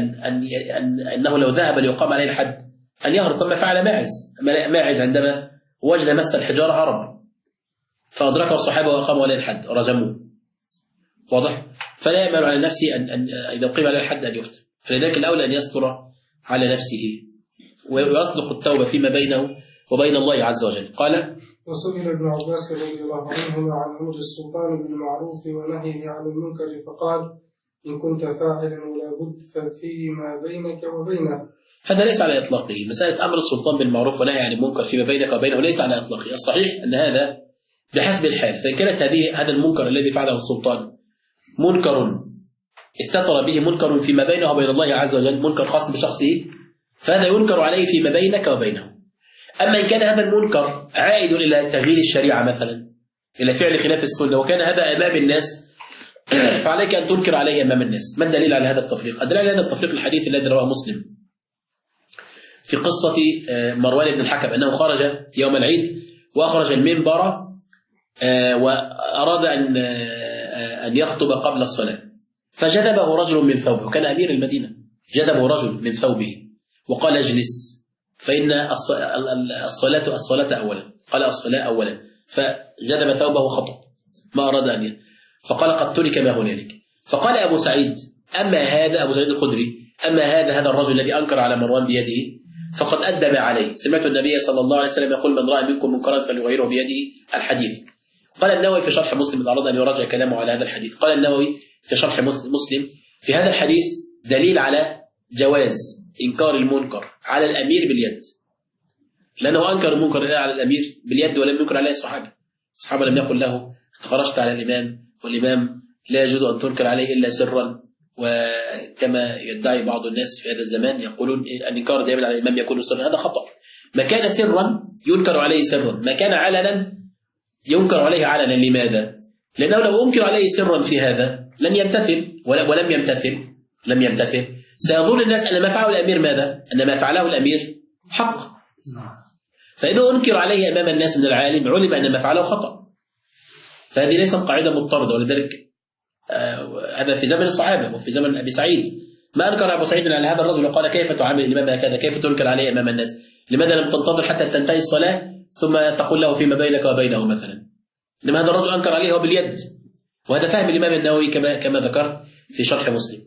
Speaker 2: أنه لو ذهب ليقام عليه الحد أن يهرب كما فعل ماعز عندما وجد مس الحجارة هرب فأدركه الصحابة وأقاموا عليه الحد ورجموه. واضح؟ فلا يأمن على نفسه أن إذا قيم عليه الحد أن يفتن. فلذلك الأولى أن يستر على نفسه ويصدق التوبة فيما بينه وبين الله عز وجل. قال
Speaker 5: وسئل ابن عباس رضي الله عنهما عن أمر السلطان بالمعروف ونهيه عن المنكر فقال إن كنت فاعلا ولا بد ففيما بينك وبينه.
Speaker 2: هذا ليس على إطلاقه. مسألة أمر السلطان بالمعروف ونهي عن المنكر فيما بينك وبينه ليس على إطلاقه. الصحيح أن هذا بحسب الحال، فإن كانت هذا المنكر الذي فعله السلطان منكر استطر به منكر فيما بينه وبين الله عز وجل، منكر خاص بشخصه، فهذا ينكر عليه فيما بينك وبينه. أما إن كان هذا المنكر عائد إلى تغيير الشريعة مثلا، إلى فعل خلاف السنة، وكان هذا أمام الناس، فعليك أن تنكر عليه أمام الناس. ما الدليل على هذا التفريق؟ الدليل على هذا التفريق الحديث الذي رواه مسلم في قصة مروان بن الحكم أنه خرج يوم العيد وأخرج المنبر وأراد أن يخطب قبل الصلاة، فجذبه رجل من ثوبه، وكان أمير المدينة، جذبه رجل من ثوبه وقال اجلس فإن الصلاة أولا، قال الصلاة أولا، فجذب ثوبه وخطب ما أراد أن فقال قد ترك ما هنالك. فقال أبو سعيد أما هذا، أبو سعيد الخدري، أما هذا الرجل الذي أنكر على مروان بيده فقد أدى ما عليه، سمعت النبي صلى الله عليه وسلم يقول من رأى منكم منكرا فليغيره بيده الحديث. قال النووي في شرح مسلم إن أراد أن يراجع كلامه على هذا الحديث، قال النووي في شرح مسلم في هذا الحديث دليل على جواز إنكار المنكر على الأمير باليد، لأنه أنكر المنكر على الأمير باليد ولم ينكر عليه الصحابة لم يقل له خرجت على الإمام، والإمام لا يجوز أن تنكر عليه إلا سرا، وكما يدعي بعض الناس في هذا الزمان يقولون أن الإنكار دائما على الإمام يكون سرا، هذا خطأ. ما كان سرا ينكر عليه سرا، ما كان علنا ينكر عليه علنا. لماذا؟ لأنه لو أنكر عليه سرا في هذا لن يمتثل لم يمتثل سيظن الناس أن ما فعله الأمير ماذا؟ أن ما فعله الأمير حق. فإذا أنكر عليه أمام الناس من العالم علم أن ما فعله خطأ. فهذه ليست قاعدة مضطردة، ولذلك هذا في زمن الصحابة وفي زمن أبي سعيد ما أنكر أبو سعيد على هذا الرجل وقال كيف تعامل الإمام هكذا، كيف تنكر عليه أمام الناس، لماذا لم تنتظر حتى تنتهي الصلاة ثم تقول له فيما بينك وبينه مثلا. إنما هذا الرجل أنكر عليه باليد، وهذا فهم الإمام النووي كما ذكرت في شرح مسلم.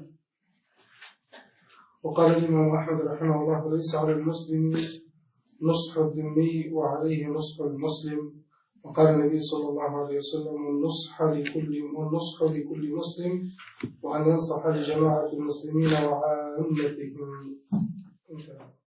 Speaker 5: وقال الإمام أحمد رحمه الله ليس على المسلم نصح الذمي وعليه نصح المسلم. وقال النبي صلى الله عليه وسلم النصح لكل مسلم وأن ينصح لجماعة المسلمين وعامتهم.